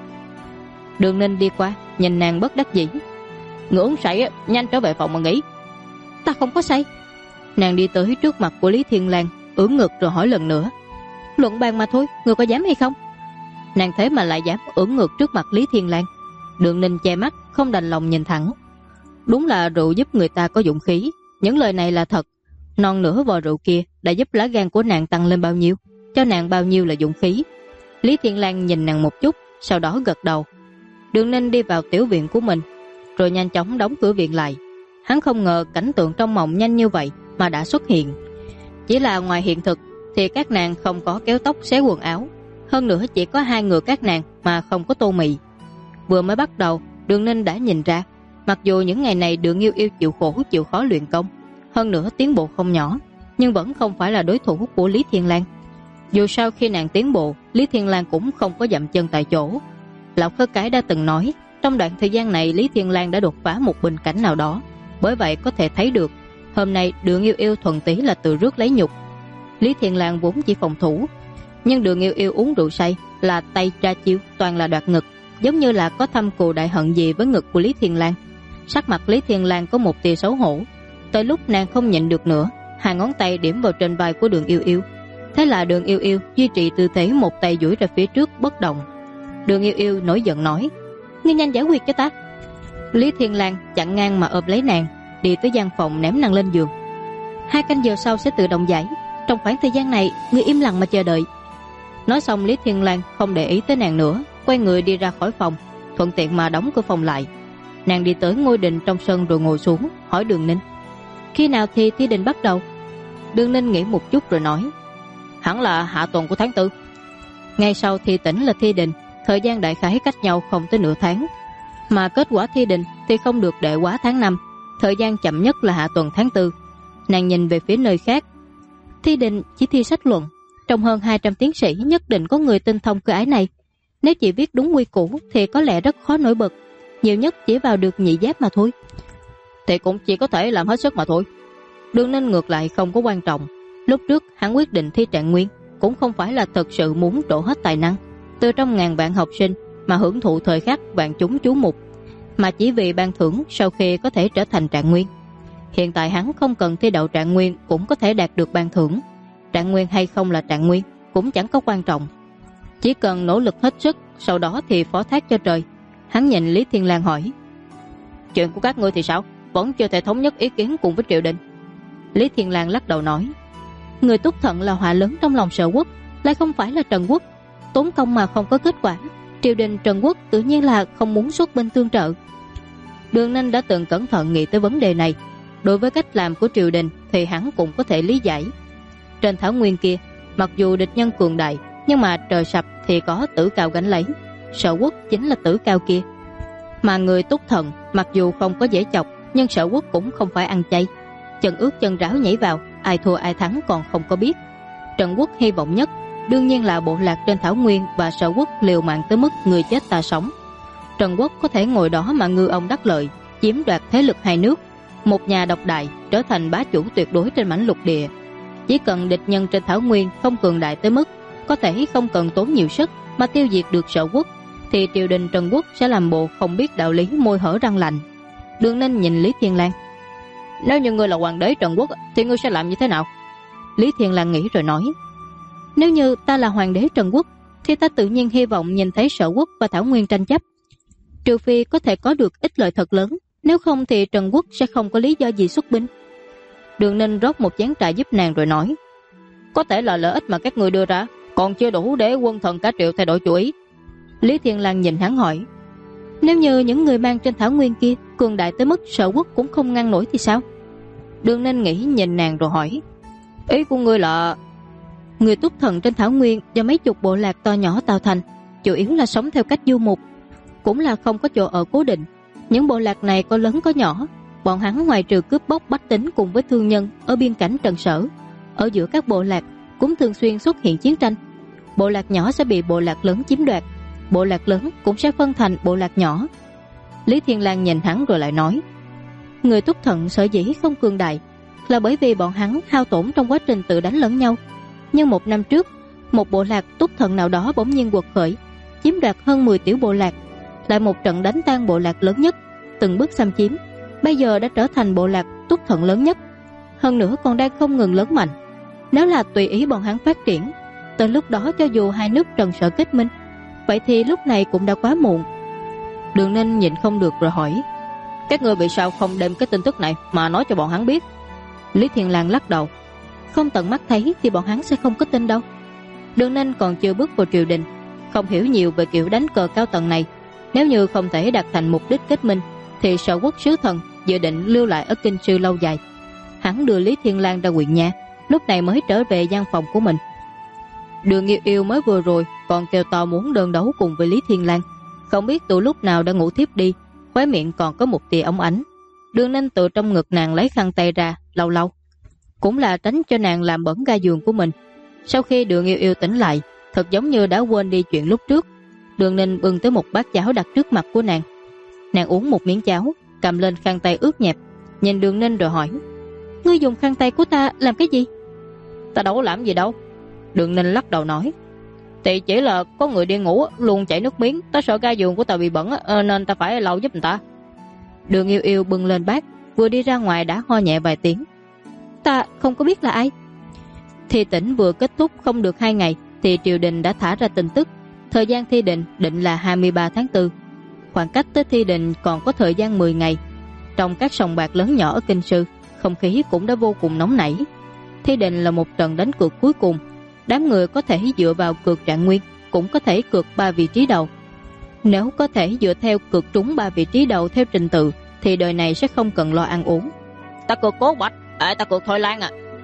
Đường Ninh đi qua, nhìn nàng bất đắc dĩ: ngươi uống say, nhanh trở về phòng mà nghỉ. Ta không có say. Nàng đi tới trước mặt của Lý Thiền Lang, ưỡn ngực rồi hỏi lần nữa: luận bàn mà thôi, ngươi có dám hay không? Nàng thế mà lại dám ưỡn ngực trước mặt Lý Thiền Lang. Đường Ninh che mắt, không đành lòng nhìn thẳng. Đúng là rượu giúp người ta có dũng khí, những lời này là thật. Non nửa vò rượu kia đã giúp lá gan của nàng tăng lên bao nhiêu, cho nàng bao nhiêu là dũng khí. Lý Thiền Lang nhìn nàng một chút, sau đó gật đầu. Đường Ninh đi vào tiểu viện của mình, rồi nhanh chóng đóng cửa viện lại. Hắn không ngờ cảnh tượng trong mộng nhanh như vậy mà đã xuất hiện. Chỉ là ngoài hiện thực thì các nàng không có kéo tóc xé quần áo, hơn nữa chỉ có hai người các nàng mà không có tô mì. Vừa mới bắt đầu, Đường Ninh đã nhìn ra, mặc dù những ngày này Đường Yêu Yêu chịu khổ chịu khó luyện công, hơn nữa tiến bộ không nhỏ, nhưng vẫn không phải là đối thủ của Lý Thiền Lang. Dù sao khi nàng tiến bộ, Lý Thiền Lang cũng không có dậm chân tại chỗ. Lão Khất Cái đã từng nói, trong đoạn thời gian này Lý Thiền Lang đã đột phá một bình cảnh nào đó, bởi vậy có thể thấy được hôm nay Đường Yêu Yêu thuần tí là tự rước lấy nhục. Lý Thiền Lang vốn chỉ phòng thủ, nhưng Đường Yêu Yêu uống rượu say là tay ra chiêu toàn là đoạt ngực, giống như là có thâm cừu đại hận gì với ngực của Lý Thiền Lang. Sắc mặt Lý Thiền Lang có một tia xấu hổ. Tới lúc nàng không nhịn được nữa, hai ngón tay điểm vào trên vai của Đường Yêu Yêu. Thế là Đường Yêu Yêu duy trì tư thế một tay duỗi ra phía trước bất động. Đường Yêu Yêu nổi giận nói: ngươi nhanh giải quyết cho ta. Lý Thiền Lang chặn ngang mà ôm lấy nàng, đi tới gian phòng ném nàng lên giường. 2 canh giờ sau sẽ tự động giải, trong khoảng thời gian này ngươi im lặng mà chờ đợi. Nói xong Lý Thiền Lang không để ý tới nàng nữa, quay người đi ra khỏi phòng, thuận tiện mà đóng cửa phòng lại. Nàng đi tới ngôi đình trong sân rồi ngồi xuống, hỏi Đường Ninh: khi nào thì thi đình bắt đầu? Đường Ninh nghĩ một chút rồi nói: hẳn là hạ tuần của tháng 4. Ngày sau thi tỉnh là thi đình, thời gian đại khái cách nhau không tới nửa tháng, mà kết quả thi đình thì không được đệ quá tháng 5, thời gian chậm nhất là hạ tuần tháng 4. Nàng nhìn về phía nơi khác: thi đình chỉ thi sách luận, trong hơn 200 tiến sĩ nhất định có người tinh thông cơ ái này. Nếu chỉ viết đúng quy củ thì có lẽ rất khó nổi bật, nhiều nhất chỉ vào được nhị giáp mà thôi. Thì cũng chỉ có thể làm hết sức mà thôi. Đường Ninh ngược lại không có quan trọng. Lúc trước hắn quyết định thi trạng nguyên cũng không phải là thật sự muốn trổ hết tài năng từ trong ngàn vạn học sinh mà hưởng thụ thời khắc vạn chúng chú mục, mà chỉ vì ban thưởng sau khi có thể trở thành trạng nguyên. Hiện tại hắn không cần thi đậu trạng nguyên cũng có thể đạt được ban thưởng. Trạng nguyên hay không là trạng nguyên cũng chẳng có quan trọng, chỉ cần nỗ lực hết sức, sau đó thì phó thác cho trời. Hắn nhìn Lý Thiên Lang hỏi: chuyện của các ngươi thì sao? Vẫn chưa thể thống nhất ý kiến cùng với triều đình. Lý Thiên Lang lắc đầu nói: người Túc Thận là họa lớn trong lòng Sở Quốc, lại không phải là Trần Quốc, tốn công mà không có kết quả, triều đình Trần Quốc tự nhiên là không muốn xuất binh tương trợ. Đường Ninh đã từng cẩn thận nghĩ tới vấn đề này. Đối với cách làm của triều đình thì hắn cũng có thể lý giải. Trên thảo nguyên kia, mặc dù địch nhân cường đại, nhưng mà trời sập thì có Tử Cao gánh lấy. Sở Quốc chính là Tử Cao kia. Mà người Túc Thần mặc dù không có dễ chọc, nhưng Sở Quốc cũng không phải ăn chay. Chân ướt chân ráo nhảy vào, ai thua ai thắng còn không có biết. Trần Quốc hy vọng nhất đương nhiên là bộ lạc trên thảo nguyên, và Sở Quốc liều mạng tới mức người chết ta sống. Trần Quốc có thể ngồi đó mà ngư ông đắc lợi, chiếm đoạt thế lực hai nước, một nhà độc đại, trở thành bá chủ tuyệt đối trên mảnh lục địa. Chỉ cần địch nhân trên thảo nguyên không cường đại tới mức có thể không cần tốn nhiều sức mà tiêu diệt được Sở Quốc, thì triều đình Trần Quốc sẽ làm bộ không biết đạo lý, môi hở răng lạnh. Đường Ninh nhìn Lý Thiên Lang. Nếu như ngươi là hoàng đế Trần Quốc thì ngươi sẽ làm như thế nào? Lý Thiên Lang nghĩ rồi nói, nếu như ta là hoàng đế Trần Quốc thì ta tự nhiên hy vọng nhìn thấy Sở Quốc và Thảo Nguyên tranh chấp, trừ phi có thể có được ích lợi thật lớn, nếu không thì Trần Quốc sẽ không có lý do gì xuất binh. Đường Ninh rót một chén trà giúp nàng rồi nói, có thể là lợi ích mà các ngươi đưa ra còn chưa đủ để quân thần cả triệu thay đổi chủ ý. Lý Thiên Lang nhìn hắn hỏi, nếu như những người mang trên Thảo Nguyên kia cường đại tới mức Sở Quốc cũng không ngăn nổi thì sao? Đường Ninh nghĩ nhìn nàng rồi hỏi, ý của ngươi là người túc thần trên Thảo Nguyên do mấy chục bộ lạc to nhỏ tạo thành, chủ yếu là sống theo cách du mục, cũng là không có chỗ ở cố định. Những bộ lạc này có lớn có nhỏ, bọn hắn ngoài trừ cướp bóc bách tính cùng với thương nhân ở biên cảnh Trần Sở, ở giữa các bộ lạc cũng thường xuyên xuất hiện chiến tranh. Bộ lạc nhỏ sẽ bị bộ lạc lớn chiếm đoạt, bộ lạc lớn cũng sẽ phân thành bộ lạc nhỏ. Lý Thiên Lang nhìn hắn rồi lại nói, người túc thần sở dĩ không cường đại là bởi vì bọn hắn hao tổn trong quá trình tự đánh lẫn nhau. Nhưng một năm trước, một bộ lạc túc thần nào đó bỗng nhiên quật khởi, chiếm đoạt hơn 10 tiểu bộ lạc, lại một trận đánh tan bộ lạc lớn nhất, từng bước xâm chiếm, bây giờ đã trở thành bộ lạc túc thần lớn nhất, hơn nữa còn đang không ngừng lớn mạnh. Nếu là tùy ý bọn hắn phát triển, tới lúc đó cho dù hai nước Trần Sở kết minh, vậy thì lúc này cũng đã quá muộn. Đường Ninh nhịn không được rồi hỏi, các ngươi vì sao không đem cái tin tức này mà nói cho bọn hắn biết? Lý Thiên Lang lắc đầu, không tận mắt thấy thì bọn hắn sẽ không có tin đâu. Đường Ninh còn chưa bước vào triều đình, không hiểu nhiều về kiểu đánh cờ cao tầng này. Nếu như không thể đạt thành mục đích kết minh thì Sở Quốc sứ thần dự định lưu lại ở Kinh Sư lâu dài. Hắn đưa Lý Thiên Lang ra huyện nhà, lúc này mới trở về gian phòng của mình. Đường Yêu Yêu mới vừa rồi còn kêu to muốn đơn đấu cùng với Lý Thiên Lang, không biết từ lúc nào đã ngủ thiếp đi, khóe miệng còn có một tia óng ánh. Đường Ninh từ trong ngực nàng lấy khăn tay ra lau lau, cũng là tránh cho nàng làm bẩn ga giường của mình. Sau khi Đường Yêu Yêu tỉnh lại, thật giống như đã quên đi chuyện lúc trước. Đường Ninh bưng tới một bát cháo đặt trước mặt của nàng. Nàng uống một miếng cháo, cầm lên khăn tay ướt nhẹp, nhìn Đường Ninh rồi hỏi, ngươi dùng khăn tay của ta làm cái gì? Ta đâu có làm gì đâu. Đường Ninh lắc đầu nói, thì chỉ là có người đi ngủ luôn chảy nước miếng, ta sợ ga giường của ta bị bẩn nên ta phải lau giúp người ta. Đường Yêu Yêu bưng lên bát, vừa đi ra ngoài đã ho nhẹ vài tiếng. Ta không có biết là ai. Thi tỉnh vừa kết thúc không được 2 ngày thì triều đình đã thả ra tin tức, thời gian thi định định là 23 tháng 4. Khoảng cách tới thi định còn có thời gian 10 ngày. Trong các sòng bạc lớn nhỏ ở Kinh Sư, không khí cũng đã vô cùng nóng nảy. Thi định là một trận đánh cược cuối cùng, đám người có thể dựa vào cược trạng nguyên, cũng có thể cược 3 vị trí đầu. Nếu có thể dựa theo cược trúng 3 vị trí đầu theo trình tự thì đời này sẽ không cần lo ăn uống. Ta cược Cố Bạch, ta cược Thôi Lan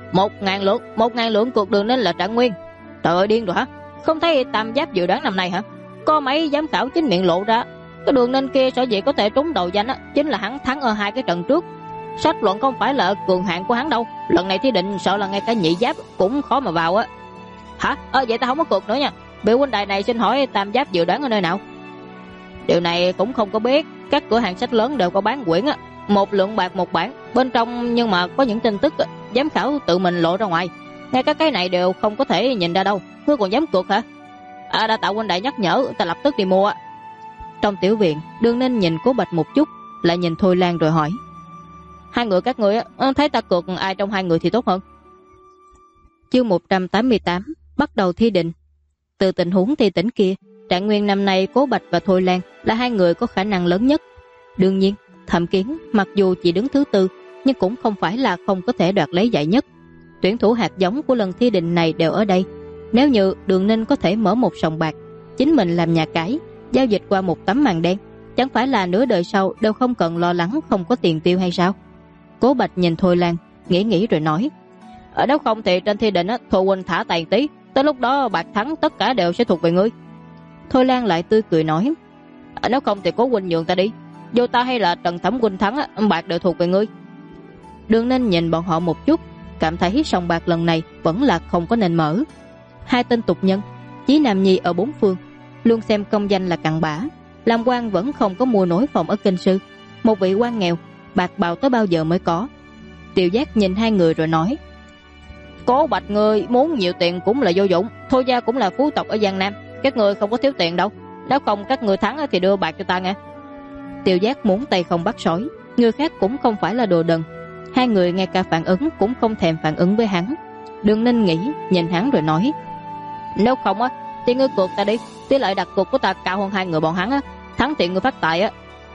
1.000 lượng cược Đường Ninh là trạng nguyên. Trời ơi, điên rồi hả? Không thấy tam giáp dự đoán năm nay hả? Có mấy giám khảo chính miệng lộ ra, cái Đường Ninh kia sở dĩ có thể trúng đầu danh chính là hắn thắng ở 2 cái trận trước. Sách luận không phải là cường hạn của hắn đâu, lần này thi định sợ là ngay cả nhị giáp cũng khó mà vào á. Hả? Vậy ta không có cược nữa nha. Biểu huynh đài này xin hỏi tam giáp dự đoán ở nơi nào? Điều này cũng không có biết, các cửa hàng sách lớn đều có bán quyển á, 1 lượng bạc 1 bản bên trong, nhưng mà có những tin tức giám khảo tự mình lộ ra ngoài, ngay cả cái này đều không có thể nhìn ra đâu. Ngươi còn dám cược hả? Đã tạo huynh đại nhắc nhở, ta lập tức đi mua. Trong tiểu viện, Đường Ninh nhìn Cố Bạch một chút, lại nhìn Thôi Lan rồi hỏi, 2 người các ngươi thấy ta cược ai trong 2 người thì tốt hơn? Chương 188 bắt đầu thi định. Từ tình huống thi tỉnh kia, trạng nguyên năm nay Cố Bạch và Thôi Lan là 2 người có khả năng lớn nhất. Đương nhiên, Thẩm Kiến mặc dù chỉ đứng thứ 4 nhưng cũng không phải là không có thể đoạt lấy giải nhất. Tuyển thủ hạt giống của lần thi định này đều ở đây. Nếu như Đường Ninh có thể mở một sòng bạc, chính mình làm nhà cái, giao dịch qua một tấm màn đen, chẳng phải là nửa đời sau đều không cần lo lắng không có tiền tiêu hay sao? Cố Bạch nhìn Thôi Lan, nghĩ rồi nói, nếu không thì trên thi định Thôi huynh thả tiền tí, tới lúc đó bạc thắng tất cả đều sẽ thuộc về ngươi. Thôi Lan lại tươi cười nói, nếu không thì Cố huynh nhường ta đi, dù ta hay là Trần Thẩm huynh thắng bạc đều thuộc về ngươi. Đường Ninh nhìn bọn họ một chút, cảm thấy sòng bạc lần này vẫn là không có nên mở. 2 tên tục nhân, chí nam nhi ở 4 phương, luôn xem công danh là cặn bã, làm quan vẫn không có mua nổi phòng ở Kinh Sư. Một vị quan nghèo, bạc bào tới bao giờ mới có. Tiểu Giác nhìn 2 người rồi nói, Cố Bạch ngươi muốn nhiều tiền cũng là vô dụng, Thôi gia cũng là phú tộc ở Giang Nam, các ngươi không có thiếu tiền đâu. nếu không các người thắng thì đưa bạc cho ta nghe. Tiêu Giác muốn tay không bắt sói, người khác cũng không phải là đồ đần. Hai người ngay cả phản ứng cũng không thèm phản ứng với hắn. Đường Ninh nghĩ, nhìn hắn rồi nói: Nếu không thì ngươi cược ta đi, tỷ lệ đặt cược của ta cao hơn hai người bọn hắn thắng thì ngươi phát tài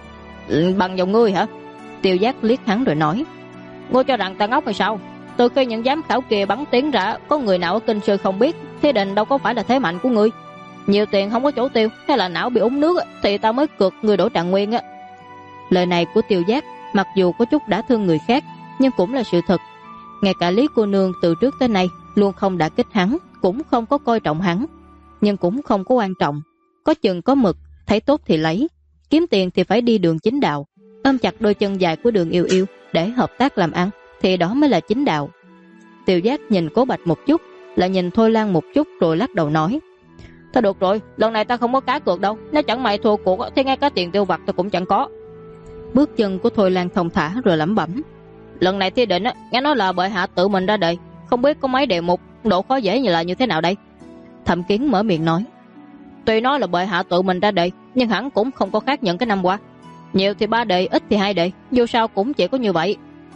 Bằng dòng ngươi hả? Tiêu Giác liếc hắn rồi nói: Ngươi cho rằng ta ngốc hay sao? Từ khi những giám khảo kia bắn tiếng ra, có người nào ở kinh sư không biết Thi Đình đâu có phải là thế mạnh của ngươi. Nhiều tiền không có chỗ tiêu, hay là não bị úng nước thì ta mới cược ngươi đổ Trạng Nguyên Lời này của Tiêu Giác mặc dù có chút đã thương người khác, nhưng cũng là sự thật. Ngay cả Lý cô nương từ trước tới nay luôn không đả kích hắn, cũng không có coi trọng hắn, nhưng cũng không có quan trọng. Có chừng có mực, thấy tốt thì lấy, kiếm tiền thì phải đi đường chính đạo, ôm chặt đôi chân dài của Đường Yêu Yêu để hợp tác làm ăn, thì đó mới là chính đạo. Tiêu Giác nhìn Cố Bạch một chút, lại nhìn Thôi Lan một chút rồi lắc đầu nói: Thôi được rồi, lần này ta không có cá cược đâu, nếu chẳng may thua cuộc thì ngay cả tiền tiêu vặt ta cũng chẳng có. Bước chân của Thôi Lan thong thả rồi lẩm bẩm: Lần này Thi Định nghe nói là bệ hạ tự mình ra đề, không biết có mấy đề mục, độ khó dễ như thế nào đây? Thẩm Kiến mở miệng nói: Tuy nói là bệ hạ tự mình ra đề, nhưng hẳn cũng không có khác những cái năm qua. Nhiều thì 3 đề, ít thì 2 đề, dù sao cũng chỉ có như vậy.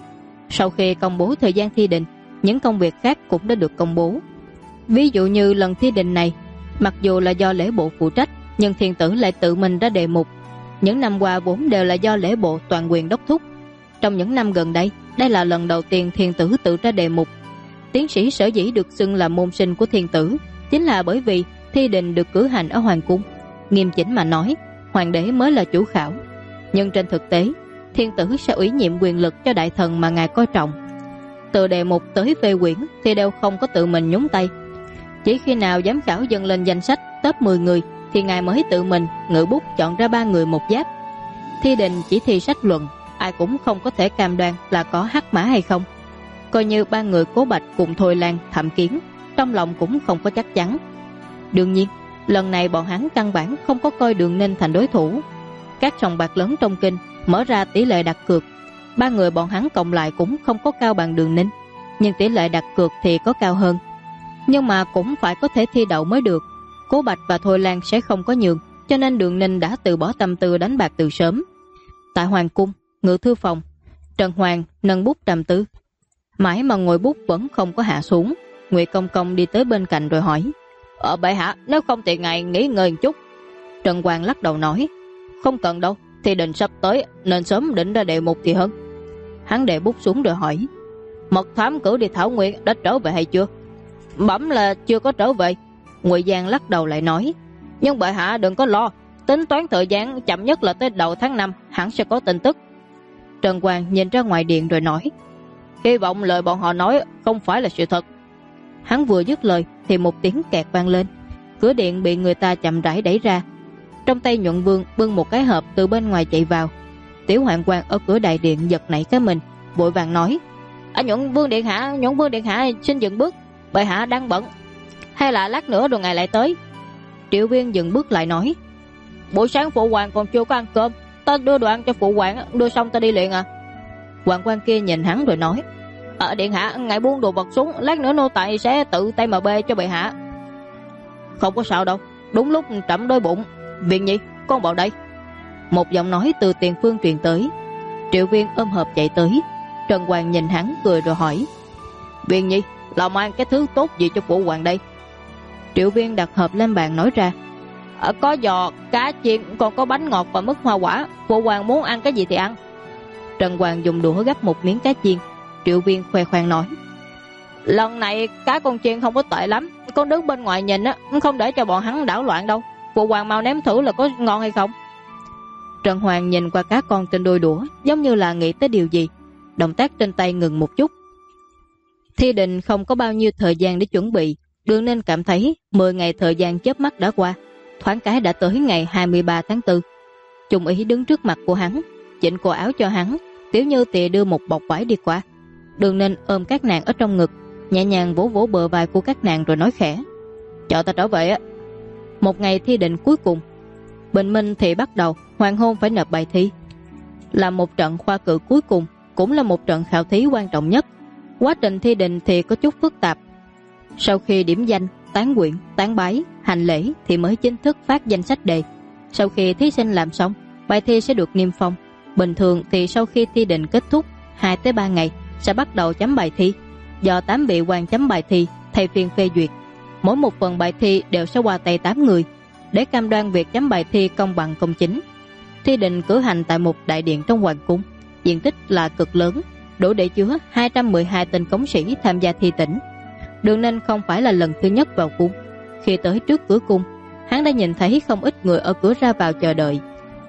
Sau khi công bố thời gian thi định, những công việc khác cũng đã được công bố. Ví dụ như lần thi định này, mặc dù là do lễ bộ phụ trách, nhưng Thiên Tử lại tự mình ra đề mục. Những năm qua vốn đều là do lễ bộ toàn quyền đốc thúc. Trong những năm gần đây, đây là lần đầu tiên Thiên Tử tự ra đề mục. Tiến sĩ sở dĩ được xưng là môn sinh của Thiên Tử chính là bởi vì thi định được cử hành ở Hoàng cung. Nghiêm chỉnh mà nói, Hoàng đế mới là chủ khảo. Nhưng trên thực tế, Thiên Tử sẽ ủy nhiệm quyền lực cho đại thần mà ngài coi trọng. Từ đề mục tới phê quyển thì đều không có tự mình nhúng tay. Chỉ khi nào giám khảo dâng lên danh sách top 10 người thì ngài mới tự mình ngự bút chọn ra 3 người một giáp. Thi định chỉ thi sách luận, ai cũng không có thể cam đoan là có hắc mã hay không. Coi như 3 người Cố Bạch cùng Thôi Lan, Thẩm Kiến, trong lòng cũng không có chắc chắn. Đương nhiên, lần này bọn hắn căn bản không có coi Đường Ninh thành đối thủ. Các sòng bạc lớn trong kinh mở ra tỷ lệ đặt cược, 3 người bọn hắn cộng lại cũng không có cao bằng Đường Ninh, nhưng tỷ lệ đặt cược thì có cao hơn. Nhưng mà cũng phải có thể thi đậu mới được. Cố Bạch và Thôi Lan sẽ không có nhường, cho nên Đường Ninh đã từ bỏ tâm tư đánh bạc từ sớm. Tại Hoàng cung, ngự thư phòng, Trần Hoàng nâng bút trầm tư. Mãi mà ngồi bút vẫn không có hạ xuống. Ngụy Công Công đi tới bên cạnh rồi hỏi: Bệ hạ, nếu không thì ngài nghỉ ngơi một chút. Trần Hoàng lắc đầu nói: Không cần đâu, thi định sắp tới nên sớm định ra đề mục thì hơn. Hắn để bút xuống rồi hỏi: Mật thám cử đi Thảo Nguyên đã trở về hay chưa? Bẩm là chưa có trở về. Ngụy Giang lắc đầu lại nói: Nhưng bệ hạ đừng có lo, tính toán thời gian chậm nhất là tới đầu tháng 5 hẳn sẽ có tin tức. Trần Hoàng nhìn ra ngoài điện rồi nói: Hy vọng lời bọn họ nói không phải là sự thật. Hắn vừa dứt lời thì một tiếng kẹt vang lên, cửa điện bị người ta chậm rãi đẩy ra. Trong tay Nhuận Vương bưng một cái hộp từ bên ngoài chạy vào. Tiểu Hoạn Quan ở cửa đại điện giật nảy cái mình, vội vàng nói: Nhuận Vương điện hạ xin dừng bước, bệ hạ đang bận, hay là lát nữa rồi ngài lại tới? Triệu Viên dừng bước lại nói: Buổi sáng phụ hoàng còn chưa có ăn cơm, ta đưa đồ ăn cho phụ hoàng, đưa xong ta đi liền à. Hoạn Quan kia nhìn hắn rồi nói: Điện hạ, ngài buông đồ vật xuống, lát nữa nô tài sẽ tự tay mà bê cho bệ hạ. Không có sao đâu, đúng lúc trẫm đói bụng. Viên Nhi, con vào đây. Một giọng nói từ tiền phương truyền tới. Triệu Viên ôm hộp chạy tới. Trần Hoàng nhìn hắn cười rồi hỏi: Viên Nhi, là mang cái thứ tốt gì cho phụ hoàng đây? Triệu Viên đặt hộp lên bàn nói ra: Có giò, cá chiên, còn có bánh ngọt và mứt hoa quả. Phụ hoàng muốn ăn cái gì thì ăn. Trần Hoàng dùng đũa gắp một miếng cá chiên. Triệu Viên khoe khoang nói: Lần này cá con chiên không có tệ lắm, con đứng bên ngoài nhìn không để cho bọn hắn đảo loạn đâu. Phụ hoàng mau nếm thử là có ngon hay không. Trần Hoàng nhìn qua cá con trên đôi đũa, giống như là nghĩ tới điều gì. Động tác trên tay ngừng một chút. Thi định không có bao nhiêu thời gian để chuẩn bị, Đường Ninh cảm thấy 10 ngày thời gian chớp mắt đã qua, thoáng cái đã tới ngày 23 tháng 4. Trung Ý đứng trước mặt của hắn, chỉnh cổ áo cho hắn. Tiểu Như thì đưa một bọc vải đi qua. Đường Ninh ôm các nàng ở trong ngực, nhẹ nhàng vỗ vỗ bờ vai của các nàng rồi nói khẽ: Chờ ta trở về á. Một ngày thi định cuối cùng, bình minh thì bắt đầu, hoàng hôn phải nộp bài thi. Là một trận khoa cử cuối cùng, cũng là một trận khảo thí quan trọng nhất. Quá trình thi định thì có chút phức tạp. Sau khi điểm danh, tán quyển, tán bái, hành lễ thì mới chính thức phát danh sách đề. Sau khi thí sinh làm xong, bài thi sẽ được niêm phong. Bình thường thì sau khi thi định kết thúc 2 tới 3 ngày sẽ bắt đầu chấm bài thi, do 8 vị quan chấm bài thi thay phiên phê duyệt. Mỗi một phần bài thi đều sẽ qua tay 8 người để cam đoan việc chấm bài thi công bằng công chính. Thi định cử hành tại một đại điện trong hoàng cung, diện tích là cực lớn, đủ để chứa 212 tên cống sĩ tham gia thi tỉnh. Đường Ninh không phải là lần thứ nhất vào cung. Khi tới trước cửa cung, hắn đã nhìn thấy không ít người ở cửa ra vào chờ đợi.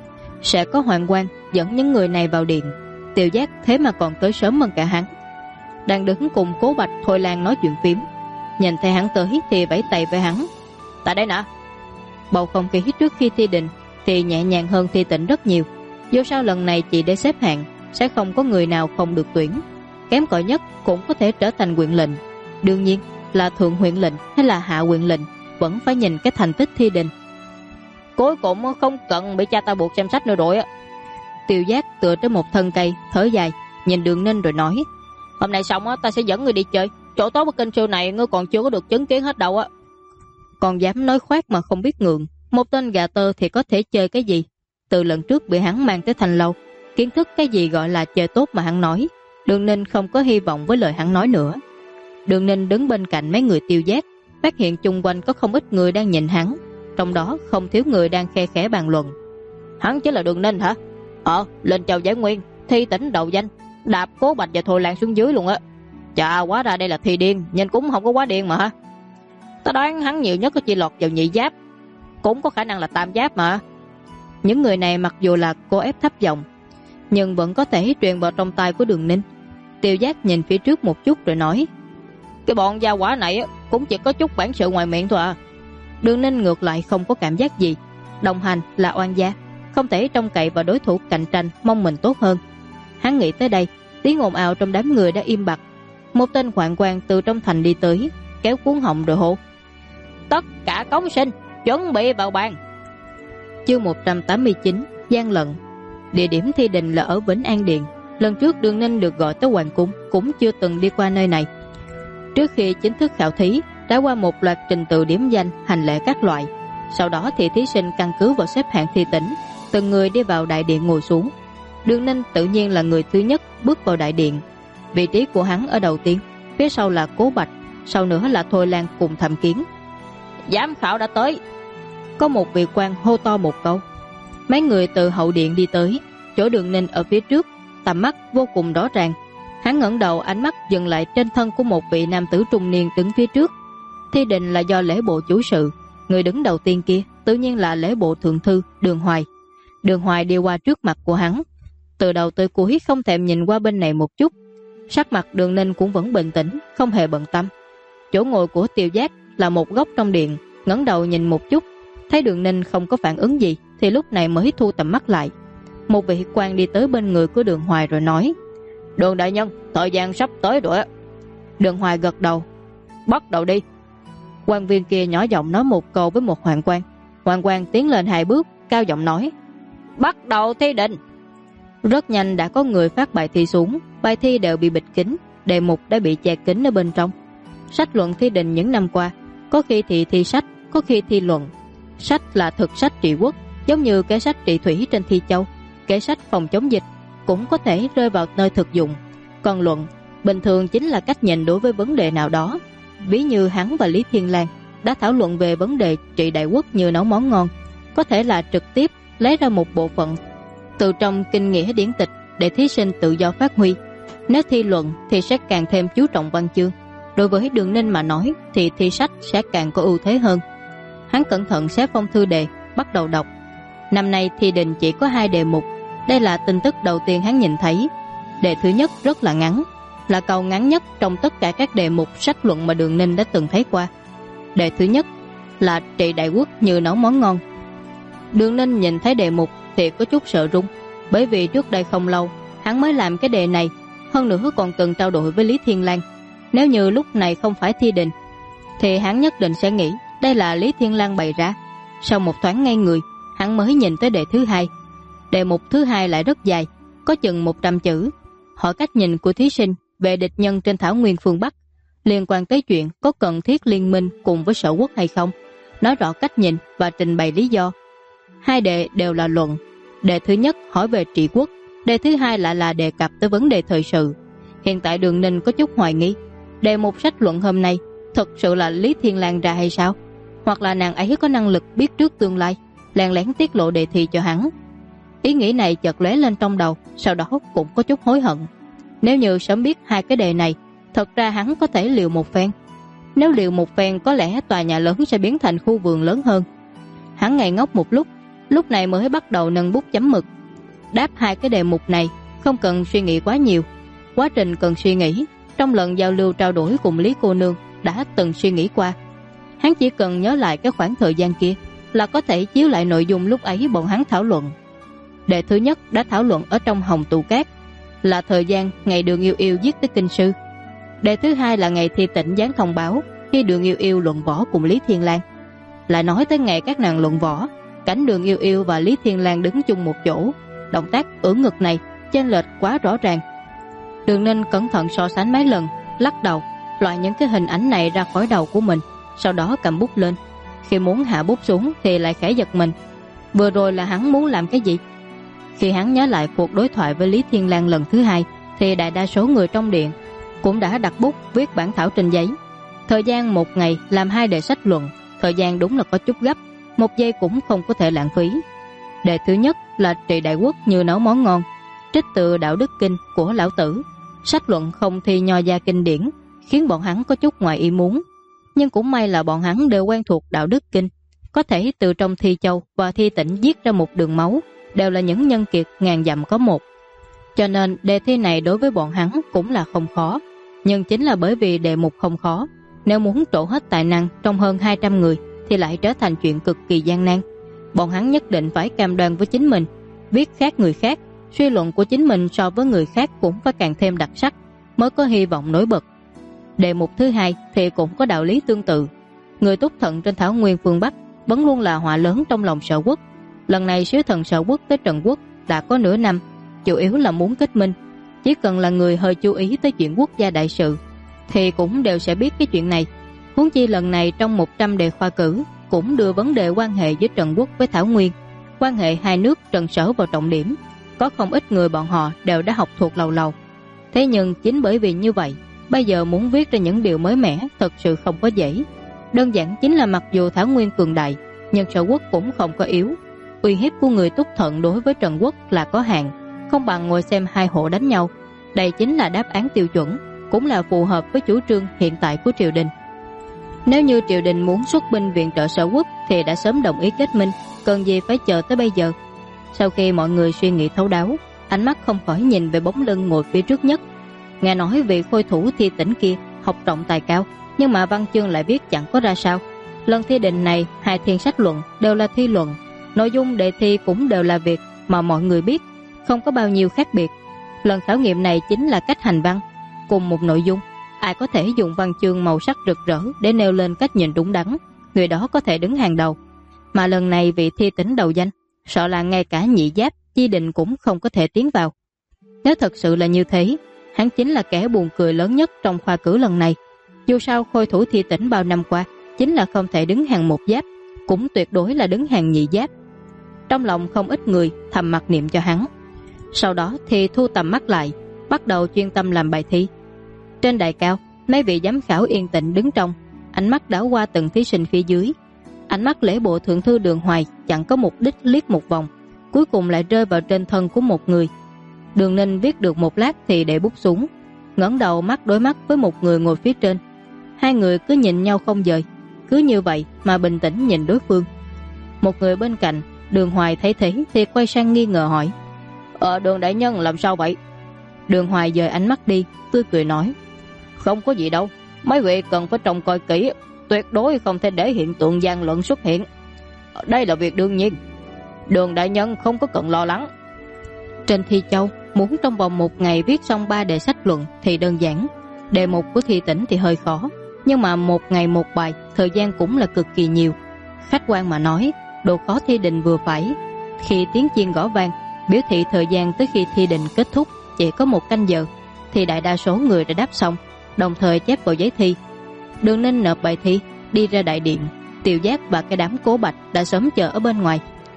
Sẽ có hoàng quan dẫn những người này vào điện. Tiêu Giác thế mà còn tới sớm hơn cả hắn. Đang đứng cùng Cố Bạch, Thôi Lan nói chuyện phím, nhìn thấy hắn tới thì vẫy tay với hắn. Tại đây nè. Bầu không khí trước khi thi định thì nhẹ nhàng hơn thi tỉnh rất nhiều. Dù sao lần này chỉ để xếp hạng, sẽ không có người nào không được tuyển. Kém cỏi nhất cũng có thể trở thành huyện lệnh. Đương nhiên là thượng huyện lệnh hay là hạ huyện lệnh vẫn phải nhìn cái thành tích thi định. Cuối cùng không cần bị cha ta buộc xem sách nữa rồi á. Tiêu Giác tựa trên một thân cây, thở dài, nhìn Đường Ninh rồi nói: Hôm nay xong á, ta sẽ dẫn ngươi đi chơi. Chỗ tốt ở kênh siêu này ngươi còn chưa có được chứng kiến hết đâu á. Còn dám nói khoác mà không biết ngượng. Một tên gà tơ thì có thể chơi cái gì? Từ lần trước bị hắn mang tới Thành Lâu, kiến thức cái gì gọi là chơi tốt mà hắn nói. Đường Ninh không có hy vọng với lời hắn nói nữa. Đường Ninh đứng bên cạnh mấy người Tiêu Giác, phát hiện chung quanh có không ít người đang nhìn hắn, trong đó không thiếu người đang khe khẽ bàn luận. Hắn chính là Đường Ninh hả? Lên chầu giải nguyên, thi tỉnh đầu danh, đạp Cố Bạch và Thôi Lan xuống dưới luôn á. Chà, quá ra đây là thi điên, nhìn cũng không có quá điên mà hả? Ta đoán hắn nhiều nhất có chỉ lọt vào nhị giáp, cũng có khả năng là tam giáp mà. Những người này mặc dù là cố ép thấp giọng, nhưng vẫn có thể truyền vào trong tai của Đường Ninh. Tiêu Giác nhìn phía trước một chút rồi nói: Cái bọn gia quả này cũng chỉ có chút bản sự ngoài miệng thôi à. Đường Ninh ngược lại không có cảm giác gì. Đồng hành là oan gia, không thể trông cậy vào đối thủ cạnh tranh mong mình tốt hơn. Hắn nghĩ tới đây, tiếng ồn ào trong đám người đã im bặt. Một tên hoạn quan từ trong thành đi tới, kéo cuốn họng rồi hô: Tất cả cống sinh chuẩn bị vào bàn. Chương 189 gian lận. Địa điểm thi định là ở Vĩnh An Điện. Lần trước Đường Ninh được gọi tới hoàng cung cũng chưa từng đi qua nơi này. Trước khi chính thức khảo thí, đã qua một loạt trình tự điểm danh, hành lễ các loại. Sau đó thì thí sinh căn cứ vào xếp hạng thi tỉnh, từng người đi vào đại điện ngồi xuống. Đường Ninh tự nhiên là người thứ nhất bước vào đại điện. Vị trí của hắn ở đầu tiên, phía sau là Cố Bạch, sau nữa là Thôi Lan cùng Thẩm Kiến. Giám khảo đã tới. Có một vị quan hô to một câu. Mấy người từ hậu điện đi tới, chỗ Đường Ninh ở phía trước, tầm mắt vô cùng rõ ràng. Hắn ngẩng đầu, ánh mắt dừng lại trên thân của một vị nam tử trung niên đứng phía trước. Thi định là do lễ bộ chủ sự. Người đứng đầu tiên kia tự nhiên là lễ bộ thượng thư Đường Hoài. Đường Hoài đi qua trước mặt của hắn, từ đầu tới cuối không thèm nhìn qua bên này một chút. Sắc mặt Đường Ninh cũng vẫn bình tĩnh, không hề bận tâm. Chỗ ngồi của Tiêu Giác là một góc trong điện, ngẩng đầu nhìn một chút, thấy Đường Ninh không có phản ứng gì thì lúc này mới thu tầm mắt lại. Một vị quan đi tới bên người của Đường Hoài rồi nói: Đường đại nhân, thời gian sắp tới rồi. Đường Hoài gật đầu: Bắt đầu đi. Quan viên kia nhỏ giọng nói một câu với một hoàng quan. Hoàng quan tiến lên 2 bước, cao giọng nói: Bắt đầu thi định. Rất nhanh đã có người phát bài thi xuống. Bài thi đều bị bịt kín, đề mục đã bị che kín ở bên trong. Sách luận thi định những năm qua, có khi thì thi sách, có khi thi luận. Sách là thực sách trị quốc, giống như cái sách trị thủy trên thi châu. Cái sách phòng chống dịch cũng có thể rơi vào nơi thực dụng. Còn luận bình thường chính là cách nhìn đối với vấn đề nào đó. Ví như hắn và Lý Thiên Lang đã thảo luận về vấn đề trị đại quốc như nấu món ngon, có thể là trực tiếp lấy ra một bộ phận từ trong kinh nghĩa điển tịch để thí sinh tự do phát huy. Nếu thi luận thì sẽ càng thêm chú trọng văn chương. Đối với Đường Ninh mà nói thì thi sách sẽ càng có ưu thế hơn. Hắn cẩn thận xé phong thư đề, bắt đầu đọc. Năm nay thi định chỉ có 2 đề mục. Đây là tin tức đầu tiên hắn nhìn thấy. Đề thứ nhất rất là ngắn, là câu ngắn nhất trong tất cả các đề mục sách luận mà Đường Ninh đã từng thấy qua. Đề thứ nhất là trị đại quốc như nấu món ngon. Đường Ninh nhìn thấy đề mục thì có chút sợ run, bởi vì trước đây không lâu hắn mới làm cái đề này, hơn nữa còn từng trao đổi với Lý Thiên Lang. Nếu như lúc này không phải thi định thì hắn nhất định sẽ nghĩ đây là Lý Thiên Lang bày ra. Sau một thoáng ngây người, hắn mới nhìn tới đề thứ hai. Đề mục thứ hai lại rất dài, có chừng 100 chữ, hỏi cách nhìn của thí sinh về địch nhân trên thảo nguyên phương Bắc, liên quan tới chuyện có cần thiết liên minh cùng với sở quốc hay không, nói rõ cách nhìn và trình bày lý do. Hai đề đều là luận. Đề thứ nhất hỏi về trị quốc, đề thứ hai lại là đề cập tới vấn đề thời sự. Hiện tại Đường Ninh có chút hoài nghi, đề mục sách luận hôm nay thực sự là Lý Thiên Lang ra hay sao? Hoặc là nàng ấy có năng lực biết trước tương lai, lén lén tiết lộ đề thi cho hắn. Ý nghĩ này chợt lóe lên trong đầu, sau đó cũng có chút hối hận. Nếu như sớm biết hai cái đề này, thật ra hắn có thể liều một phen. Nếu liều một phen có lẽ tòa nhà lớn sẽ biến thành khu vườn lớn hơn. Hắn ngây ngốc một lúc này mới bắt đầu nâng bút chấm mực. Đáp hai cái đề mục này không cần suy nghĩ quá nhiều. Quá trình cần suy nghĩ, trong lần giao lưu trao đổi cùng Lý cô nương đã từng suy nghĩ qua. Hắn chỉ cần nhớ lại cái khoảng thời gian kia là có thể chiếu lại nội dung lúc ấy bọn hắn thảo luận. Đề thứ nhất đã thảo luận ở trong Hồng Tụ Cát, là thời gian ngày Đường Yêu Yêu giết tới kinh sư. Đề thứ hai là ngày Thi Tĩnh dán thông báo khi Đường Yêu Yêu luận võ cùng Lý Thiên Lang. Lại nói tới ngày các nàng luận võ, cảnh Đường Yêu Yêu và Lý Thiên Lang đứng chung một chỗ, động tác ưỡn ngực này chênh lệch quá rõ ràng. Đường Ninh cẩn thận so sánh mấy lần, lắc đầu, loại những cái hình ảnh này ra khỏi đầu của mình, sau đó cầm bút lên. Khi muốn hạ bút xuống thì lại khẽ giật mình. Vừa rồi là hắn muốn làm cái gì? Khi hắn nhớ lại cuộc đối thoại với Lý Thiên Lang lần thứ hai, thì đại đa số người trong điện cũng đã đặt bút viết bản thảo trên giấy. Thời gian một ngày làm hai đề sách luận, thời gian đúng là có chút gấp, một giây cũng không có thể lãng phí. Đề thứ nhất là trị đại quốc như nấu món ngon, trích từ Đạo Đức Kinh của Lão Tử. Sách luận không thi nho gia kinh điển, khiến bọn hắn có chút ngoài ý muốn. Nhưng cũng may là bọn hắn đều quen thuộc Đạo Đức Kinh, có thể từ trong Thi Châu và Thi Tĩnh viết ra một đường máu, đều là những nhân kiệt ngàn dặm có một. Cho nên đề thi này đối với bọn hắn cũng là không khó. Nhưng chính là bởi vì đề mục không khó, nếu muốn trổ hết tài năng trong hơn 200 người thì lại trở thành chuyện cực kỳ gian nan. Bọn hắn nhất định phải cam đoan với chính mình, viết khác người khác, suy luận của chính mình so với người khác cũng phải càng thêm đặc sắc, mới có hy vọng nổi bật. Đề mục thứ hai thì cũng có đạo lý tương tự. Người Túc Thận trên thảo nguyên phương Bắc vẫn luôn là họa lớn trong lòng Sở Quốc. Lần này sứ thần Sở Quốc tới Trần Quốc đã có nửa năm, chủ yếu là muốn kết minh. Chỉ cần là người hơi chú ý tới chuyện quốc gia đại sự thì cũng đều sẽ biết cái chuyện này. Huống chi lần này trong 100 đề khoa cử cũng đưa vấn đề quan hệ giữa Trần Quốc với Thảo Nguyên, quan hệ hai nước Trần Sở vào trọng điểm. Có không ít người bọn họ đều đã học thuộc lầu lầu. Thế nhưng chính bởi vì như vậy, bây giờ muốn viết ra những điều mới mẻ thật sự không có dễ. Đơn giản chính là mặc dù Thảo Nguyên cường đại, nhưng Sở Quốc cũng không có yếu. Uy hiếp của người Túc Thận đối với Trần Quốc là có hạn, không bằng ngồi xem hai hộ đánh nhau. Đây chính là đáp án tiêu chuẩn, cũng là phù hợp với chủ trương hiện tại của triều đình. Nếu như triều đình muốn xuất binh viện trợ Sở Quốc thì đã sớm đồng ý kết minh, cần gì phải chờ tới bây giờ. Sau khi mọi người suy nghĩ thấu đáo, ánh mắt không khỏi nhìn về bóng lưng ngồi phía trước nhất. Nghe nói vị khôi thủ Thi Tĩnh kia học rộng tài cao, nhưng mà văn chương lại viết chẳng có ra sao. Lần thi định này, hai thiên sách luận đều là thi luận, nội dung đề thi cũng đều là việc mà mọi người biết, không có bao nhiêu khác biệt. Lần khảo nghiệm này chính là cách hành văn, cùng một nội dung, ai có thể dùng văn chương màu sắc rực rỡ để nêu lên cách nhìn đúng đắn, người đó có thể đứng hàng đầu. Mà lần này vị Thi Tĩnh đầu danh, sợ là ngay cả nhị giáp chi định cũng không có thể tiến vào. Nếu thật sự là như thế, hắn chính là kẻ buồn cười lớn nhất trong khoa cử lần này. Dù sao khôi thủ Thi Tĩnh bao năm qua chính là không thể đứng hàng một giáp, cũng tuyệt đối là đứng hàng nhị giáp. Trong lòng không ít người thầm mặc niệm cho hắn. Sau đó thì thu tầm mắt lại, bắt đầu chuyên tâm làm bài thi. Trên đài cao, mấy vị giám khảo yên tĩnh đứng trong, ánh mắt đảo qua từng thí sinh phía dưới. Ánh mắt lễ bộ thượng thư Đường Hoài chẳng có mục đích liếc một vòng, cuối cùng lại rơi vào trên thân của một người. Đường Ninh viết được một lát thì để bút xuống, ngẩng đầu mắt đối mắt với một người ngồi phía trên. Hai người cứ nhìn nhau không rời, cứ như vậy mà bình tĩnh nhìn đối phương. Một người bên cạnh Đường Hoài thấy thế thì quay sang nghi ngờ hỏi: Đường đại nhân làm sao vậy? Đường Hoài dời ánh mắt đi, tươi cười nói: Không có gì đâu, mấy vị cần phải trông coi kỹ, tuyệt đối không thể để hiện tượng gian lận xuất hiện. Đây là việc đương nhiên, Đường đại nhân không có cần lo lắng. Trên Thi Châu, muốn trong vòng một ngày viết xong 3 đề sách luận thì đơn giản. Đề mục của Thi Tĩnh thì hơi khó, nhưng mà một ngày một bài, thời gian cũng là cực kỳ nhiều. Khách quan mà nói, độ khó thi định vừa phải. Khi tiếng chiên gõ vang, biểu thị thời gian tới khi thi định kết thúc chỉ có 1 canh giờ, thì đại đa số người đã đáp xong, đồng thời chép vào giấy thi. Đường Ninh nộp bài thi, đi ra đại điện. Tiểu Giác và cái đám Cố Bạch đã sớm chờ ở bên ngoài.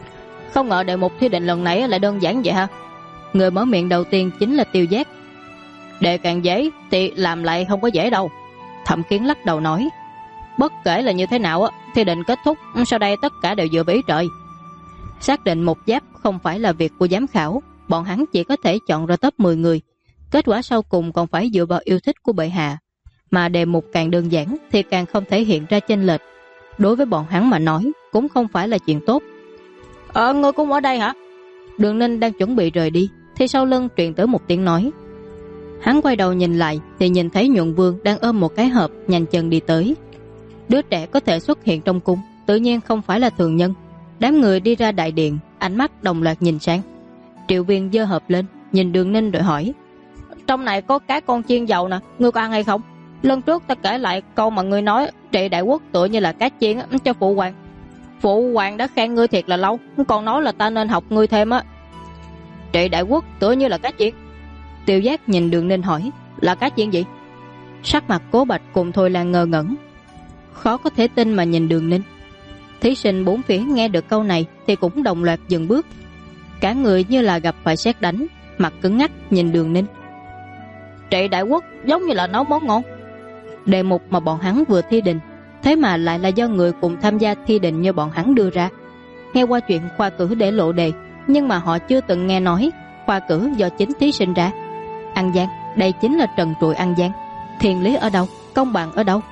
Không ngờ đề mục thi định lần này lại đơn giản vậy ha. Người mở miệng đầu tiên chính là Tiêu Giác. Đề càng dễ thì làm lại không có dễ đâu. Thẩm Kiến lắc đầu nói. Bất kể là như thế nào thi định kết thúc, sau đây tất cả đều dựa vào ý trời. Xác định một giáp không phải là việc của giám khảo, bọn hắn chỉ có thể chọn ra top 10 người. Kết quả sau cùng còn phải dựa vào yêu thích của bệ hạ. Mà đề mục càng đơn giản thì càng không thể hiện ra chênh lệch. Đối với bọn hắn mà nói cũng không phải là chuyện tốt. Ngươi cũng ở đây hả? Đường Ninh đang chuẩn bị rời đi thì sau lưng truyền tới một tiếng nói. Hắn quay đầu nhìn lại thì nhìn thấy Nhuận Vương đang ôm một cái hộp nhanh chân đi tới. Đứa trẻ có thể xuất hiện trong cung tự nhiên không phải là thường nhân. Đám người đi ra đại điện, ánh mắt đồng loạt nhìn sang. Triệu Viên giơ hộp lên, nhìn Đường Ninh rồi hỏi. Trong này có cá con chiên dầu nè, ngươi có ăn hay không? Lần trước ta kể lại câu mà ngươi nói trị đại quốc tựa như là cá chiên cho phụ hoàng. Phụ hoàng đã khen ngươi thiệt là lâu, còn nói là ta nên học ngươi thêm á. Trị đại quốc tựa như là cá chiên. Tiêu Giác nhìn Đường Ninh hỏi. Là cá chiên gì? Sắc mặt Cố Bạch cùng Thôi Lan ngơ ngẩn, khó có thể tin mà nhìn Đường Ninh. Thí sinh bốn phía nghe được câu này thì cũng đồng loạt dừng bước. Cả người như là gặp phải sét đánh, mặt cứng ngắc nhìn Đường Ninh. Trị đại quốc giống như là nấu món ngon. Đề mục mà bọn hắn vừa thi định, thế mà lại là do người cùng tham gia thi định như bọn hắn đưa ra. Nghe qua chuyện khoa cử để lộ đề, nhưng mà họ chưa từng nghe nói khoa cử do chính thí sinh ra. Ăn gian, đây chính là trần trụi ăn gian. Thiền lý ở đâu, công bằng ở đâu?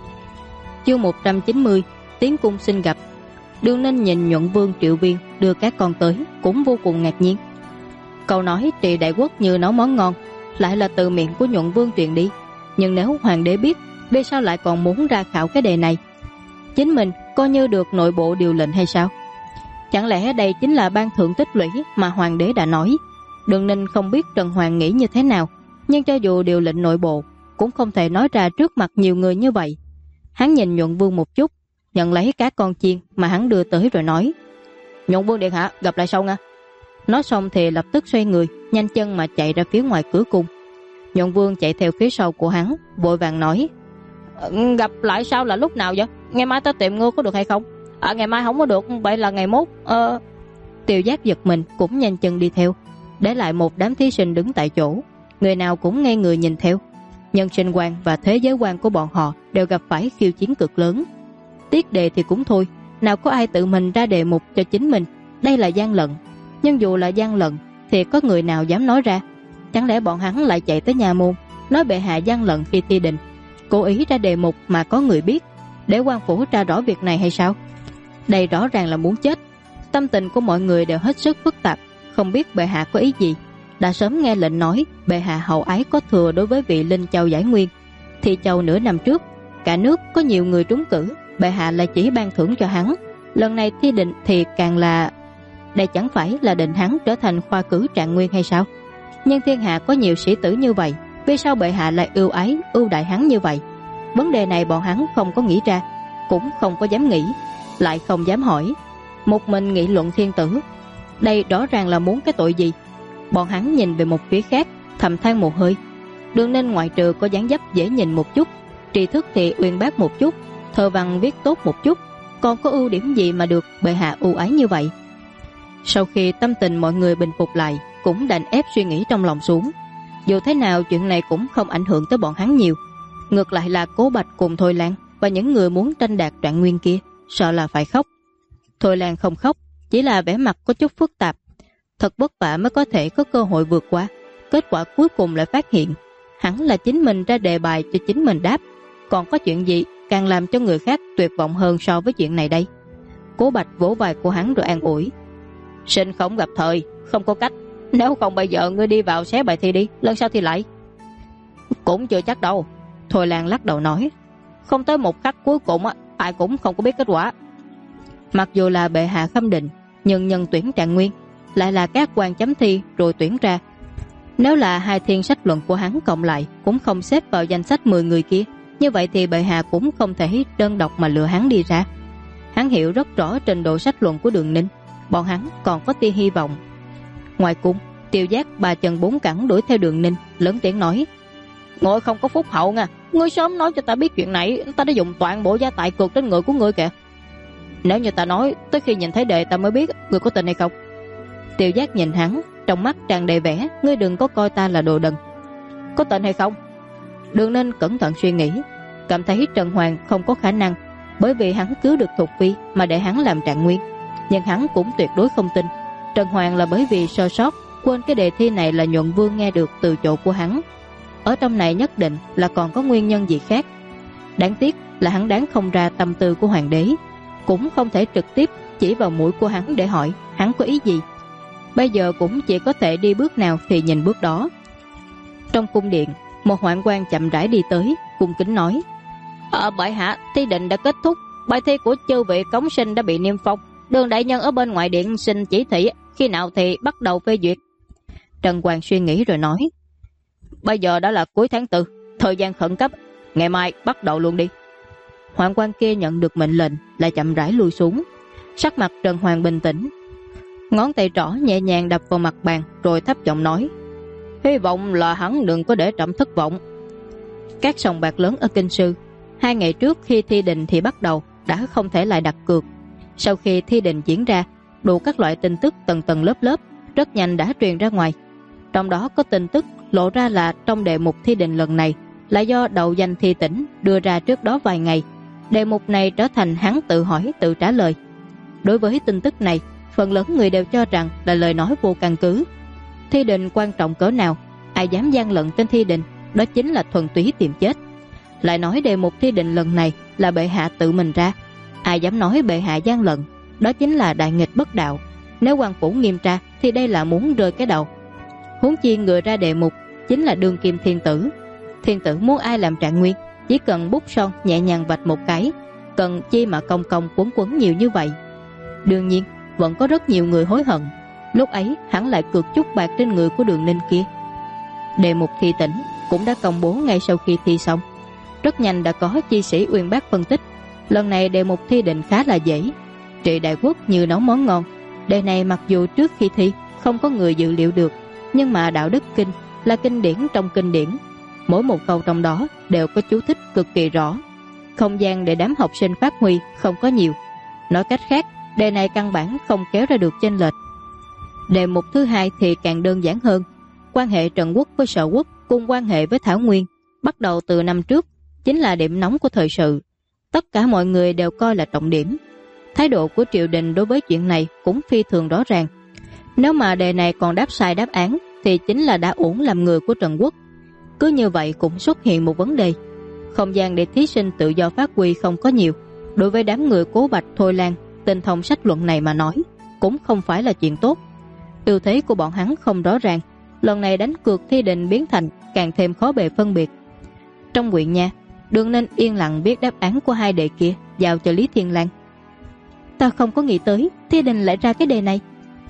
Chương 190, tiến cung xin gặp. Đường Ninh nhìn Nhuận Vương Triệu Viên đưa các con tới cũng vô cùng ngạc nhiên. Câu nói trị đại quốc như nấu món ngon lại là từ miệng của Nhuận Vương truyền đi. Nhưng nếu hoàng đế biết, vì sao lại còn muốn ra khảo cái đề này? Chính mình coi như được nội bộ điều lệnh hay sao? Chẳng lẽ đây chính là ban thưởng tích lũy mà hoàng đế đã nói? Đường Ninh không biết Trần Hoàng nghĩ như thế nào, nhưng cho dù điều lệnh nội bộ cũng không thể nói ra trước mặt nhiều người như vậy. Hắn nhìn Nhuận Vương một chút, nhận lấy cá con chiên mà hắn đưa tới rồi nói. Nhuận Vương điện hạ, gặp lại sau nha. Nói xong thì lập tức xoay người, nhanh chân mà chạy ra phía ngoài cửa cung. Nhuận Vương chạy theo phía sau của hắn, vội vàng nói. Gặp lại sau là lúc nào vậy? Ngày mai ta tìm ngươi có được hay không? Ngày mai không có được, vậy là ngày mốt. Tiêu Giác giật mình cũng nhanh chân đi theo, để lại một đám thí sinh đứng tại chỗ. Người nào cũng ngây người nhìn theo. Nhân sinh quan và thế giới quan của bọn họ đều gặp phải khiêu chiến cực lớn. Tiết đề thì cũng thôi, nào có ai tự mình ra đề mục cho chính mình. Đây là gian lận. Nhưng dù là gian lận thì có người nào dám nói ra? Chẳng lẽ bọn hắn lại chạy tới nhà môn nói bệ hạ gian lận khi thi định, cố ý ra đề mục mà có người biết, để quan phủ tra rõ việc này hay sao? Đây rõ ràng là muốn chết. Tâm tình của mọi người đều hết sức phức tạp, không biết bệ hạ có ý gì. Đã sớm nghe lệnh nói bệ hạ hậu ái có thừa đối với vị Linh Châu giải nguyên. Thi Châu nửa năm trước, cả nước có nhiều người trúng cử, bệ hạ lại chỉ ban thưởng cho hắn. Lần này thi định thì càng là... Đây chẳng phải là định hắn trở thành khoa cử trạng nguyên hay sao? Nhưng thiên hạ có nhiều sĩ tử như vậy, vì sao bệ hạ lại ưu ái ưu đại hắn như vậy? Vấn đề này bọn hắn không có nghĩ ra, cũng không có dám nghĩ, lại không dám hỏi. Một mình nghị luận thiên tử. Đây rõ ràng là muốn cái tội gì? Bọn hắn nhìn về một phía khác, thầm than một hơi. Đường Ninh ngoại trừ có dáng dấp dễ nhìn một chút, tri thức thì uyên bác một chút, thơ văn viết tốt một chút, còn có ưu điểm gì mà được bệ hạ ưu ái như vậy? Sau khi tâm tình mọi người bình phục lại, cũng đành ép suy nghĩ trong lòng xuống. Dù thế nào chuyện này cũng không ảnh hưởng tới bọn hắn nhiều. Ngược lại là Cố Bạch cùng Thôi Lan và những người muốn tranh đạt trạng nguyên kia sợ là phải khóc. Thôi Lan không khóc, chỉ là vẻ mặt có chút phức tạp. Thật vất vả mới có thể có cơ hội vượt qua, kết quả cuối cùng lại phát hiện hẳn là chính mình ra đề bài cho chính mình đáp. Còn có chuyện gì càng làm cho người khác tuyệt vọng hơn so với chuyện này đây? Cố Bạch vỗ vai của hắn rồi an ủi. Sinh không gặp thời, không có cách. Nếu không bây giờ ngươi đi vào xé bài thi đi, lần sau thì lại. Cũng chưa chắc đâu. Thôi Lan lắc đầu nói. Không tới một khắc cuối cùng ai cũng không có biết kết quả. Mặc dù là bệ hạ khâm định, nhưng nhân tuyển trạng nguyên lại là các quan chấm thi rồi tuyển ra. Nếu là hai thiên sách luận của hắn cộng lại cũng không xếp vào danh sách 10 người kia, như vậy thì bệ hạ cũng không thể đơn độc mà lựa hắn đi ra. Hắn hiểu rất rõ trình độ sách luận của Đường Ninh, bọn hắn còn có tia hy vọng. Ngoài cung, Tiêu Giác ba chân bốn cẳng đuổi theo Đường Ninh, lớn tiếng nói. Ngồi không có phúc hậu nha, ngươi sớm nói cho ta biết chuyện này, ta đã dùng toàn bộ gia tài cược trên người của ngươi kìa. Nếu như ta nói, tới khi nhìn thấy đệ ta mới biết ngươi có tin hay không. Tiêu Giác nhìn hắn, trong mắt tràn đầy vẻ, ngươi đừng có coi ta là đồ đần. Có tin hay không? Đường Ninh cẩn thận suy nghĩ, cảm thấy Trần Hoàng không có khả năng, bởi vì hắn cứu được Thục Phi mà để hắn làm trạng nguyên. Nhưng hắn cũng tuyệt đối không tin Trần Hoàng là bởi vì sơ sót quên cái đề thi này là Nhuận Vương nghe được từ chỗ của hắn. Ở trong này nhất định là còn có nguyên nhân gì khác. Đáng tiếc là hắn đoán không ra tâm tư của hoàng đế, cũng không thể trực tiếp chỉ vào mũi của hắn để hỏi hắn có ý gì. Bây giờ cũng chỉ có thể đi bước nào thì nhìn bước đó. Trong cung điện, một hoạn quan chậm rãi đi tới, cung kính nói: Bệ hạ, thi định đã kết thúc, bài thi của chư vị cống sinh đã bị niêm phong. Đường đại nhân ở bên ngoài điện xin chỉ thị khi nào thì bắt đầu phê duyệt. Trần Hoàng suy nghĩ rồi nói: Bây giờ đã là cuối tháng 4, thời gian khẩn cấp, ngày mai bắt đầu luôn đi. Hoạn quan kia nhận được mệnh lệnh lại chậm rãi lui xuống. Sắc mặt Trần Hoàng bình tĩnh, ngón tay trỏ nhẹ nhàng đập vào mặt bàn rồi thấp giọng nói: Hy vọng là hắn đừng có để trẫm thất vọng. Các sòng bạc lớn ở Kinh Sư 2 ngày trước khi thi đình thì bắt đầu đã không thể lại đặt cược. Sau khi thi đình diễn ra, đủ các loại tin tức tầng tầng lớp lớp rất nhanh đã truyền ra ngoài. Trong đó có tin tức lộ ra là trong đề mục thi đình lần này là do Đậu Danh Thi Tĩnh đưa ra trước đó vài ngày. Đề mục này trở thành hắn tự hỏi tự trả lời. Đối với tin tức này, phần lớn người đều cho rằng là lời nói vô căn cứ. Thi đình quan trọng cỡ nào, ai dám gian lận trên thi đình, đó chính là thuần túy tìm chết. Lại nói đề mục thi đình lần này là bệ hạ tự mình ra, ai dám nói bệ hạ gian lận, đó chính là đại nghịch bất đạo. Nếu quan phủ nghiêm tra thì đây là muốn rơi cái đầu. Huống chi người ra đề mục chính là đương kim thiên tử. Thiên tử muốn ai làm trạng nguyên, chỉ cần bút son nhẹ nhàng vạch một cái, cần chi mà công công quấn quấn nhiều như vậy. Đương nhiên vẫn có rất nhiều người hối hận, lúc ấy hắn lại cược chút bạc trên người của Đường Ninh kia. Đề mục thi tỉnh cũng đã công bố ngay sau khi thi xong. Rất nhanh đã có chi sĩ uyên bác phân tích, lần này đề mục thi định khá là dễ, trị đại quốc như nấu món ngon. Đề này mặc dù trước khi thi không có người dự liệu được, nhưng mà đạo đức kinh là kinh điển trong kinh điển, mỗi một câu trong đó đều có chú thích cực kỳ rõ. Không gian để đám học sinh phát huy không có nhiều. Nói cách khác, đề này căn bản không kéo ra được chênh lệch. Đề mục thứ hai thì càng đơn giản hơn. Quan hệ Trần Quốc với Sở Quốc cùng quan hệ với Thảo Nguyên bắt đầu từ năm trước, chính là điểm nóng của thời sự. Tất cả mọi người đều coi là trọng điểm. Thái độ của triều đình đối với chuyện này cũng phi thường rõ ràng. Nếu mà đề này còn đáp sai đáp án thì chính là đã uổng làm người của Trần Quốc. Cứ như vậy cũng xuất hiện một vấn đề. Không gian để thí sinh tự do phát huy không có nhiều. Đối với đám người Cố Bạch, Thôi Lan, tinh thông sách luận này mà nói, cũng không phải là chuyện tốt. Ưu thế của bọn hắn không rõ ràng, lần này đánh cược thi định biến thành càng thêm khó bề phân biệt. Trong huyện nha, Đường Ninh yên lặng viết đáp án của hai đề kia giao cho Lý Thiên Lang. Ta không có nghĩ tới thi định lại ra cái đề này.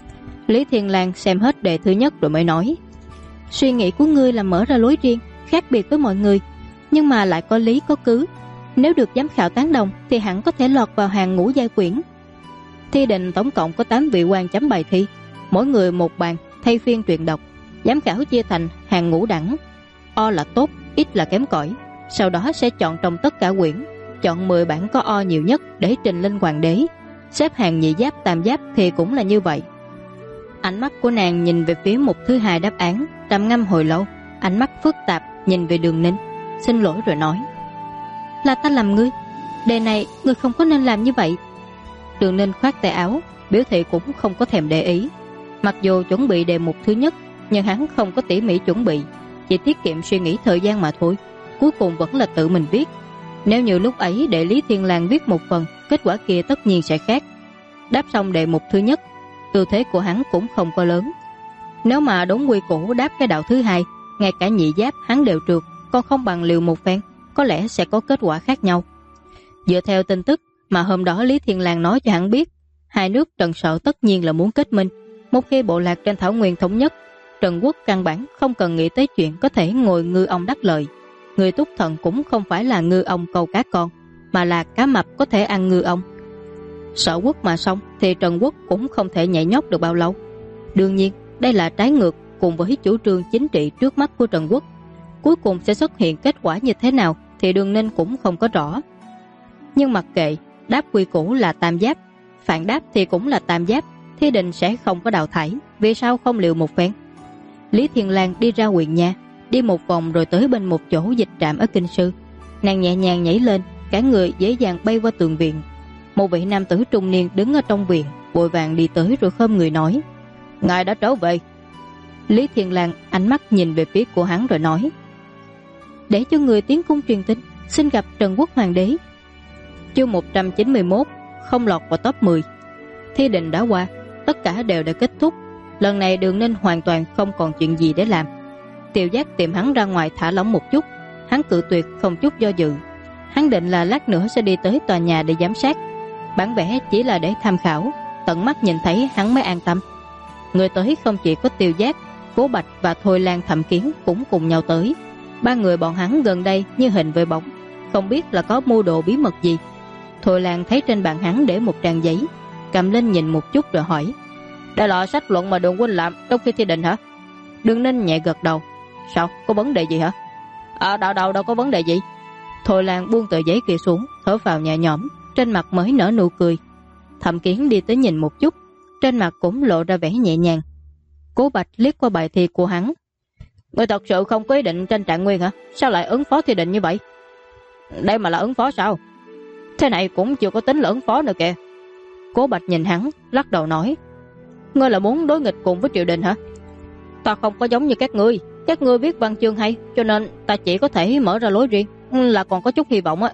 Lý Thiên Lang xem hết đề thứ nhất rồi mới nói: Suy nghĩ của ngươi là mở ra lối riêng, khác biệt với mọi người, nhưng mà lại có lý có cứ. Nếu được giám khảo tán đồng thì hẳn có thể lọt vào hàng ngũ giai quyển. Thi định tổng cộng có 8 vị quan chấm bài thi, mỗi người một bàn thay phiên truyện đọc. Giám khảo chia thành hàng ngũ đẳng, O là tốt, ít là kém cỏi. Sau đó sẽ chọn trong tất cả quyển, chọn 10 bản có O nhiều nhất để trình lên hoàng đế. Xếp hàng nhị giáp tam giáp thì cũng là như vậy. Ánh mắt của nàng nhìn về phía mục thứ hai đáp án, trầm ngâm hồi lâu, ánh mắt phức tạp nhìn về Đường Ninh, xin lỗi rồi nói: Là ta làm ngươi, đề này ngươi không có nên làm như vậy. Đường Ninh khoát tay áo, biểu thị cũng không có thèm để ý. Mặc dù chuẩn bị đề mục thứ nhất, nhưng hắn không có tỉ mỉ chuẩn bị, chỉ tiết kiệm suy nghĩ thời gian mà thôi. Cuối cùng vẫn là tự mình viết. Nếu như lúc ấy để Lý Thiên Lang viết một phần, kết quả kia tất nhiên sẽ khác. Đáp xong đề mục thứ nhất, ưu thế của hắn cũng không có lớn. Nếu mà đúng quy củ đáp cái đạo thứ hai, ngay cả nhị giáp hắn đều trượt, còn không bằng liều một phen, có lẽ sẽ có kết quả khác nhau. Dựa theo tin tức mà hôm đó Lý Thiên Lang nói cho hắn biết, hai nước Trần Sở tất nhiên là muốn kết minh. Một khi bộ lạc trên Thảo Nguyên thống nhất, Trần Quốc căn bản không cần nghĩ tới chuyện có thể ngồi ngư ông đắc lợi. Người Túc Thần cũng không phải là ngư ông câu cá con, mà là cá mập có thể ăn ngư ông. Sở Quốc mà xong thì Trần Quốc cũng không thể nhảy nhót được bao lâu. Đương nhiên đây là trái ngược cùng với chủ trương chính trị trước mắt của Trần Quốc. Cuối cùng sẽ xuất hiện kết quả như thế nào thì Đường Ninh cũng không có rõ. Nhưng mặc kệ, đáp quy củ là tam giáp, phản đáp thì cũng là tam giáp, Thi Đình sẽ không có đào thải, vì sao không liều một phen? Lý Thiên Lang đi ra huyện nhà, đi một vòng rồi tới bên một chỗ dịch trạm ở kinh sư. Nàng nhẹ nhàng nhảy lên, cả người dễ dàng bay qua tường viện. Một vị nam tử trung niên đứng ở trong viện, vội vàng đi tới rồi khom người nói: "Ngài đã trở về." Lý Thiên Lang ánh mắt nhìn về phía của hắn rồi nói: "Để cho người tiến cung truyền tin, xin gặp Trần Quốc Hoàng đế." Chương 191 không lọt vào top 10. Thi Đình đã qua, tất cả đều đã kết thúc. Lần này Đường Ninh hoàn toàn không còn chuyện gì để làm. Tiểu Giác tìm hắn ra ngoài thả lỏng một chút, hắn cự tuyệt không chút do dự. Hắn định là lát nữa sẽ đi tới tòa nhà để giám sát, bản vẽ chỉ là để tham khảo, tận mắt nhìn thấy hắn mới an tâm. Người tới không chỉ có Tiểu Giác, Cố Bạch và Thôi Lan Thẩm Kiến cũng cùng nhau tới. Ba người bọn hắn gần đây như hình với bóng, không biết là có mưu đồ bí mật gì. Thôi Lan thấy trên bàn hắn để một trang giấy, cầm lên nhìn một chút rồi hỏi: "Đây là sách luận mà Đường huynh làm trong khi thi định hả?" Đường Ninh nhẹ gật đầu. "Sao, có vấn đề gì hả?" Đâu có vấn đề gì." Thôi Lan buông tờ giấy kia xuống, thở phào nhẹ nhõm, trên mặt mới nở nụ cười. Thẩm Kiến đi tới nhìn một chút, trên mặt cũng lộ ra vẻ nhẹ nhàng. Cố Bạch liếc qua bài thi của hắn: "Ngươi thật sự không có ý định tranh trạng nguyên hả? Sao lại ứng phó thi định như vậy?" "Đây mà là ứng phó sao? Thế này cũng chưa có tính là ứng phó nữa kìa." Cố Bạch nhìn hắn, lắc đầu nói: "Ngươi là muốn đối nghịch cùng với triều đình hả?" "Ta không có giống như các ngươi viết văn chương hay, cho nên ta chỉ có thể mở ra lối riêng, là còn có chút hy vọng á."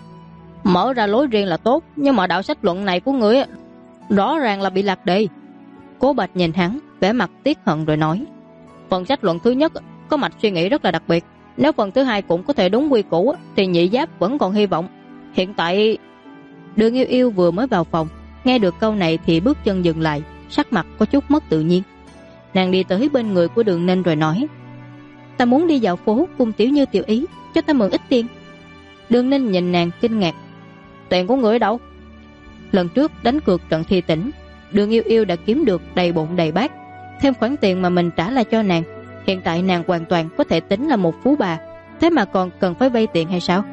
"Mở ra lối riêng là tốt, nhưng mà đạo sách luận này của ngươi rõ ràng là bị lạc đề." Cố Bạch nhìn hắn, vẻ mặt tiếc hận rồi nói: "Phần sách luận thứ nhất có mạch suy nghĩ rất là đặc biệt, nếu phần thứ hai cũng có thể đúng quy củ thì nhị giáp vẫn còn hy vọng. Hiện tại..." Đường Yêu Yêu vừa mới vào phòng, nghe được câu này thì bước chân dừng lại, sắc mặt có chút mất tự nhiên. Nàng đi tới bên người của Đường Ninh rồi nói: "Ta muốn đi dạo phố cùng Tiểu Như tiểu ý, cho ta mượn ít tiền." Đường Ninh nhìn nàng kinh ngạc: "Tiền của người ở đâu?" Lần trước đánh cược trận thi tỉnh, Đường Yêu Yêu đã kiếm được đầy bụng đầy bát, thêm khoản tiền mà mình trả lại cho nàng. Hiện tại nàng hoàn toàn có thể tính là một phú bà, thế mà còn cần phải vay tiền hay sao?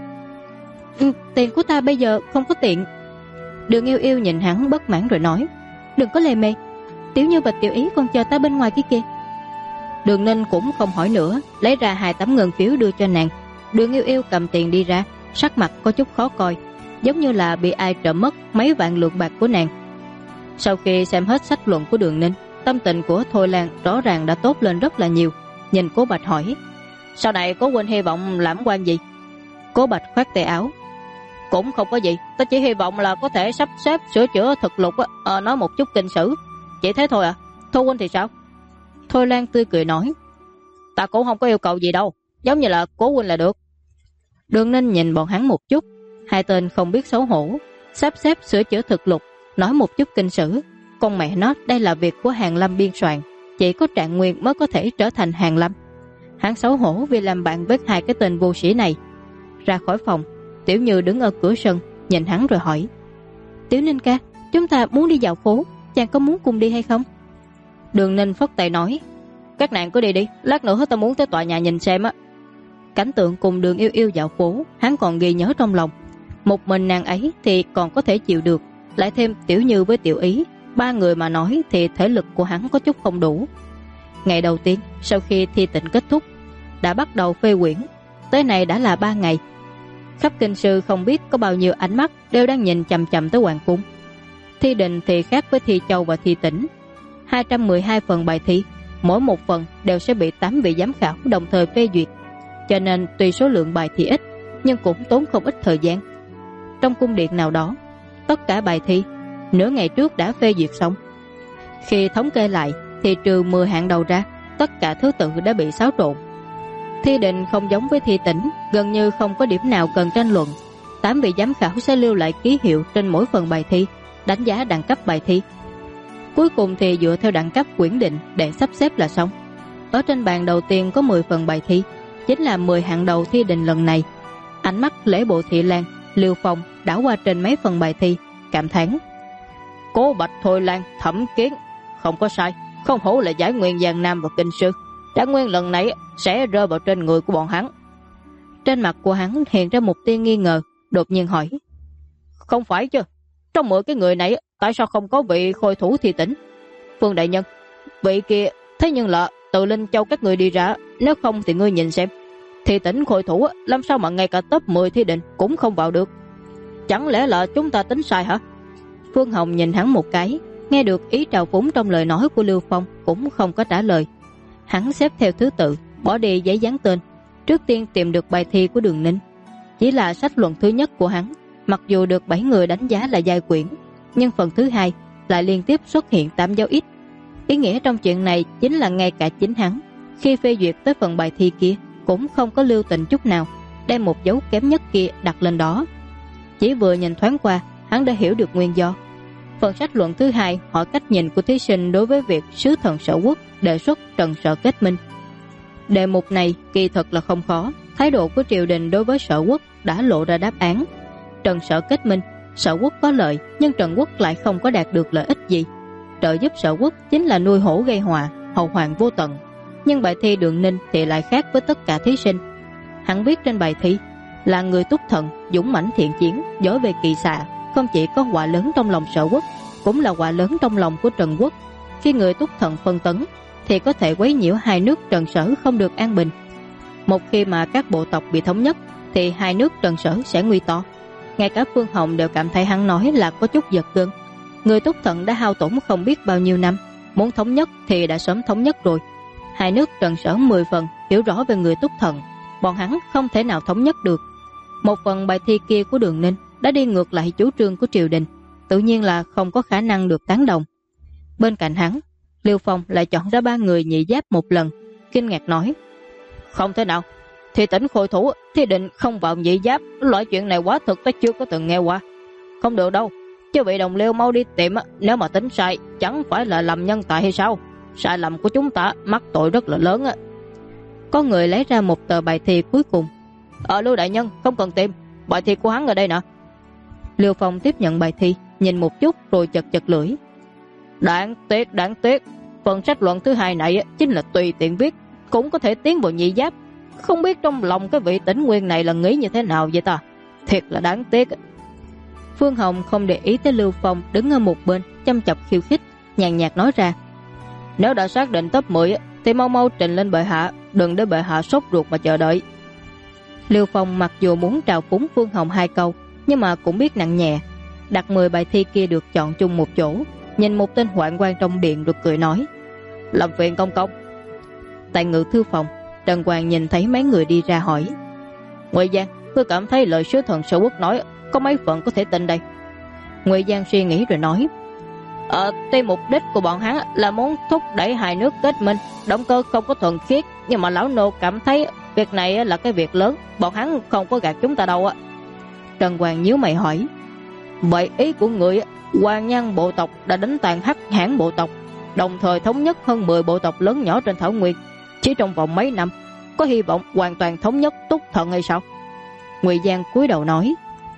Tiền của ta bây giờ không có tiền." Đường Yêu Yêu nhìn hắn bất mãn rồi nói: "Đừng có lề mề, Tiểu Như và Tiểu Ý còn chờ ta bên ngoài kia kìa." Đường Ninh cũng không hỏi nữa, lấy ra 2 tấm ngân phiếu đưa cho nàng. Đường Yêu Yêu cầm tiền đi ra, sắc mặt có chút khó coi, giống như là bị ai trộm mất mấy vạn lượng bạc của nàng. Sau khi xem hết sách luận của Đường Ninh, tâm tình của Thôi Lan rõ ràng đã tốt lên rất là nhiều. Nhìn Cố Bạch hỏi: "Sau này Cố huynh hy vọng làm quan gì?" Cố Bạch khoát tay áo: "Cũng không có gì, ta chỉ hy vọng là có thể sắp xếp sửa chữa thực lục nói một chút kinh sử, chỉ thế thôi à. Thôi huynh thì sao?" Thôi Lan tươi cười nói: "Ta cũng không có yêu cầu gì đâu, giống như là Cố huynh là được." Đường Ninh nhìn bọn hắn một chút, hai tên không biết xấu hổ, sắp xếp sửa chữa thực lục, nói một chút kinh sử. Con mẹ nó, đây là việc của Hàn Lâm biên soạn, chỉ có Trạng Nguyên mới có thể trở thành Hàn Lâm. Hắn xấu hổ vì làm bạn với 2 cái tên vô sĩ này. Ra khỏi phòng, Tiểu Như đứng ở cửa sân nhìn hắn rồi hỏi: "Tiểu Ninh ca, chúng ta muốn đi dạo phố, chàng có muốn cùng đi hay không?" Đường Ninh phất tay nói: "Các nàng cứ đi đi, lát nữa ta muốn tới tòa nhà nhìn xem á." Cảnh tượng cùng Đường Yêu Yêu dạo phố hắn còn ghi nhớ trong lòng. Một mình nàng ấy thì còn có thể chịu được, lại thêm Tiểu Như với Tiểu Ý, 3 người mà nói thì thể lực của hắn có chút không đủ. Ngày đầu tiên sau khi thi tịnh kết thúc, đã bắt đầu phê quyển, tới nay đã là 3 ngày. Khắp kinh sư không biết có bao nhiêu ánh mắt đều đang nhìn chằm chằm tới hoàng cung. Thi định thì khác với thi châu và thi tỉnh, 212 phần bài thi, mỗi một phần đều sẽ bị 8 vị giám khảo đồng thời phê duyệt, cho nên tuy số lượng bài thi ít nhưng cũng tốn không ít thời gian. Trong cung điện nào đó, tất cả bài thi nửa ngày trước đã phê duyệt xong. Khi thống kê lại thì trừ 10 hạng đầu ra, tất cả thứ tự đã bị xáo trộn. Thi định không giống với thi tỉnh, gần như không có điểm nào cần tranh luận. 8 vị giám khảo sẽ lưu lại ký hiệu trên mỗi phần bài thi, đánh giá đẳng cấp bài thi. Cuối cùng thì dựa theo đẳng cấp quyển định để sắp xếp là xong. Ở trên bàn đầu tiên có 10 phần bài thi, chính là 10 hạng đầu thi định lần này. Ánh mắt Lễ Bộ Thị Lan, Liêu Phong đảo qua trên mấy phần bài thi, cảm thán: "Cố Bạch, Thôi Lan, Thẩm Kiến, không có sai, không hổ là giải nguyên Giang Nam và kinh sư. Trạng nguyên lần này sẽ rơi vào trên người của bọn hắn." Trên mặt của hắn hiện ra một tia nghi ngờ, đột nhiên hỏi: Không phải chứ, trong 10 cái người này tại sao không có vị khôi thủ Thi Tỉnh? Phương đại nhân, vị kia thế nhưng là từ Linh Châu các người đi ra, nếu không thì ngươi nhìn xem, Thi Tỉnh khôi thủ làm sao mà ngay cả top 10 thi định cũng không vào được? Chẳng lẽ là chúng ta tính sai hả? Phương Hồng nhìn hắn một cái, nghe được ý trào phúng trong lời nói của Lưu Phong cũng không có trả lời. Hắn xếp theo thứ tự, bỏ đi giấy dán tên. Trước tiên tìm được bài thi của Đường Ninh. Chỉ là sách luận thứ nhất của hắn, mặc dù được 7 người đánh giá là giai quyển, nhưng phần thứ hai lại liên tiếp xuất hiện 8 dấu X. Ý nghĩa trong chuyện này chính là ngay cả chính hắn, khi phê duyệt tới phần bài thi kia, cũng không có lưu tình chút nào, đem một dấu kém nhất kia đặt lên đó. Chỉ vừa nhìn thoáng qua, hắn đã hiểu được nguyên do. Phần sách luận thứ hai hỏi cách nhìn của thí sinh đối với việc sứ thần Sở Quốc đề xuất Trần Sở kết minh. Đề mục này kỳ thật là không khó, thái độ của triều đình đối với Sở Quốc đã lộ ra đáp án. Trần Sở kết minh, Sở Quốc có lợi, nhưng Trần Quốc lại không có đạt được lợi ích gì. Trợ giúp Sở Quốc chính là nuôi hổ gây họa, hậu hoạn vô tận. Nhưng bài thi Đường Ninh thì lại khác với tất cả thí sinh. Hắn viết trên bài thi là người túc thần, dũng mãnh thiện chiến, giỏi về kỳ xạ, không chỉ có họa lớn trong lòng Sở Quốc, cũng là họa lớn trong lòng của Trần Quốc. Khi người túc thần phân tấn thì có thể quấy nhiễu hai nước Trần Sở không được an bình. Một khi mà các bộ tộc bị thống nhất thì hai nước Trần Sở sẽ nguy to. Ngay cả Phương Hồng đều cảm thấy hắn nói là có chút giật gân. Người túc thần đã hao tổn không biết bao nhiêu năm, muốn thống nhất thì đã sớm thống nhất rồi. Hai nước Trần Sở 10 phần hiểu rõ về người túc thần, bọn hắn không thể nào thống nhất được. Một phần bài thi kia của Đường Ninh đã đi ngược lại chủ trương của triều đình, tự nhiên là không có khả năng được tán đồng. Bên cạnh hắn, Liêu Phong lại chọn ra 3 người nhị giáp một lần, kinh ngạc nói: không thể nào, Thi Tỉnh khôi thủ thi định không vào nhị giáp, loại chuyện này quá thực ta chưa có từng nghe qua. Không được đâu, chứ vị đồng Liêu mau đi tìm, nếu mà tính sai chẳng phải là lầm nhân tài hay sao? Sai lầm của chúng ta mắc tội rất là lớn. Có người lấy ra một tờ bài thi cuối cùng. Lưu đại nhân, không cần tìm, bài thi của hắn ở đây nè. Liêu Phong tiếp nhận bài thi, nhìn một chút rồi chật chật lưỡi. Đáng tiếc, phần sách luận thứ hai này chính là tùy tiện viết cũng có thể tiến vào nhị giáp. Không biết trong lòng cái vị Tỉnh Nguyên này là nghĩ như thế nào vậy ta? Thiệt là đáng tiếc. Phương Hồng không để ý tới Lưu Phong đứng ở một bên chăm chọc khiêu khích, nhàn nhạt nói ra: nếu đã xác định top 10 thì mau mau trình lên bệ hạ, đừng để bệ hạ sốt ruột mà chờ đợi. Lưu Phong mặc dù muốn trào phúng Phương Hồng 2 câu, nhưng mà cũng biết nặng nhẹ, đặt 10 bài thi kia được chọn chung một chỗ, nhìn một tên hoạn quan trong điện rồi cười nói: làm phiền công công. Tại ngự thư phòng, Trần Hoàng nhìn thấy mấy người đi ra hỏi: Ngụy Giang, tôi cảm thấy lời sứ thần Sở Quốc nói có mấy phần có thể tin đây? Ngụy Giang suy nghĩ rồi nói: tuy mục đích của bọn hắn là muốn thúc đẩy hai nước kết minh, động cơ không có thuần khiết, nhưng mà lão nô cảm thấy việc này là cái việc lớn, bọn hắn không có gạt chúng ta đâu. Trần Hoàng nhíu mày hỏi: vậy ý của người, Hoàng Nhân bộ tộc đã đánh tàn Hắc Hãn bộ tộc, đồng thời thống nhất hơn 10 bộ tộc lớn nhỏ trên thảo nguyên, chỉ trong vòng mấy năm, có hy vọng hoàn toàn thống nhất túc thần hay sao? Ngụy Giang cúi đầu nói: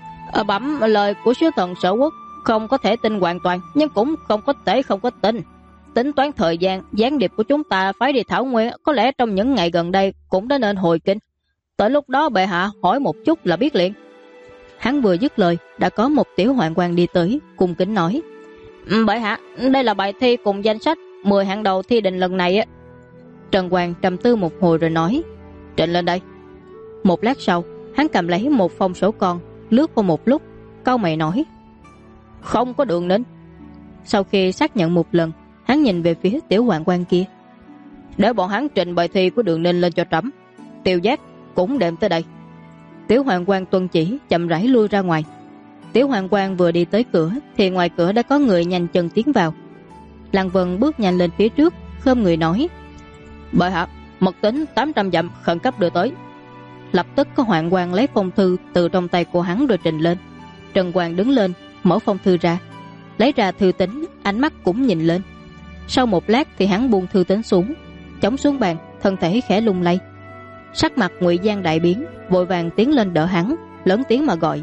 bẩm lời của sứ thần Sở Quốc không có thể tin hoàn toàn, nhưng cũng không có thể không có tin. Tính toán thời gian, gián điệp của chúng ta phải đi thảo nguyên có lẽ trong những ngày gần đây cũng đã nên hồi kinh. Tới lúc đó bệ hạ hỏi một chút là biết liền. Hắn vừa dứt lời, đã có một tiểu hoạn quan đi tới, cung kính nói: bệ hạ, đây là bài thi cùng danh sách 10 hạng đầu thi định lần này. Trần Hoàng trầm tư một hồi rồi nói: trình lên đây. Một lát sau, hắn cầm lấy một phong sổ con, lướt qua một lúc, cau mày nói: không có Đường Ninh. Sau khi xác nhận một lần, hắn nhìn về phía tiểu hoạn quan kia: để bọn hắn trình bài thi của Đường Ninh lên cho trẫm. Tiêu Giác cũng đem tới đây. Tiểu hoạn quan tuân chỉ, chậm rãi lui ra ngoài. Tiểu hoạn quan vừa đi tới cửa thì ngoài cửa đã có người nhanh chân tiến vào. Lăng Vân bước nhanh lên phía trước, khom người nói: bệ hạ, mật tính 800 dặm khẩn cấp đưa tới. Lập tức có hoạn quan lấy phong thư từ trong tay của hắn rồi trình lên. Trần Hoàng đứng lên, mở phong thư ra, lấy ra thư tín, ánh mắt cũng nhìn lên. Sau một lát thì hắn buông thư tín xuống, chống xuống bàn, thân thể khẽ lung lay. Sắc mặt Ngụy Giang đại biến, vội vàng tiến lên đỡ hắn, lớn tiếng mà gọi: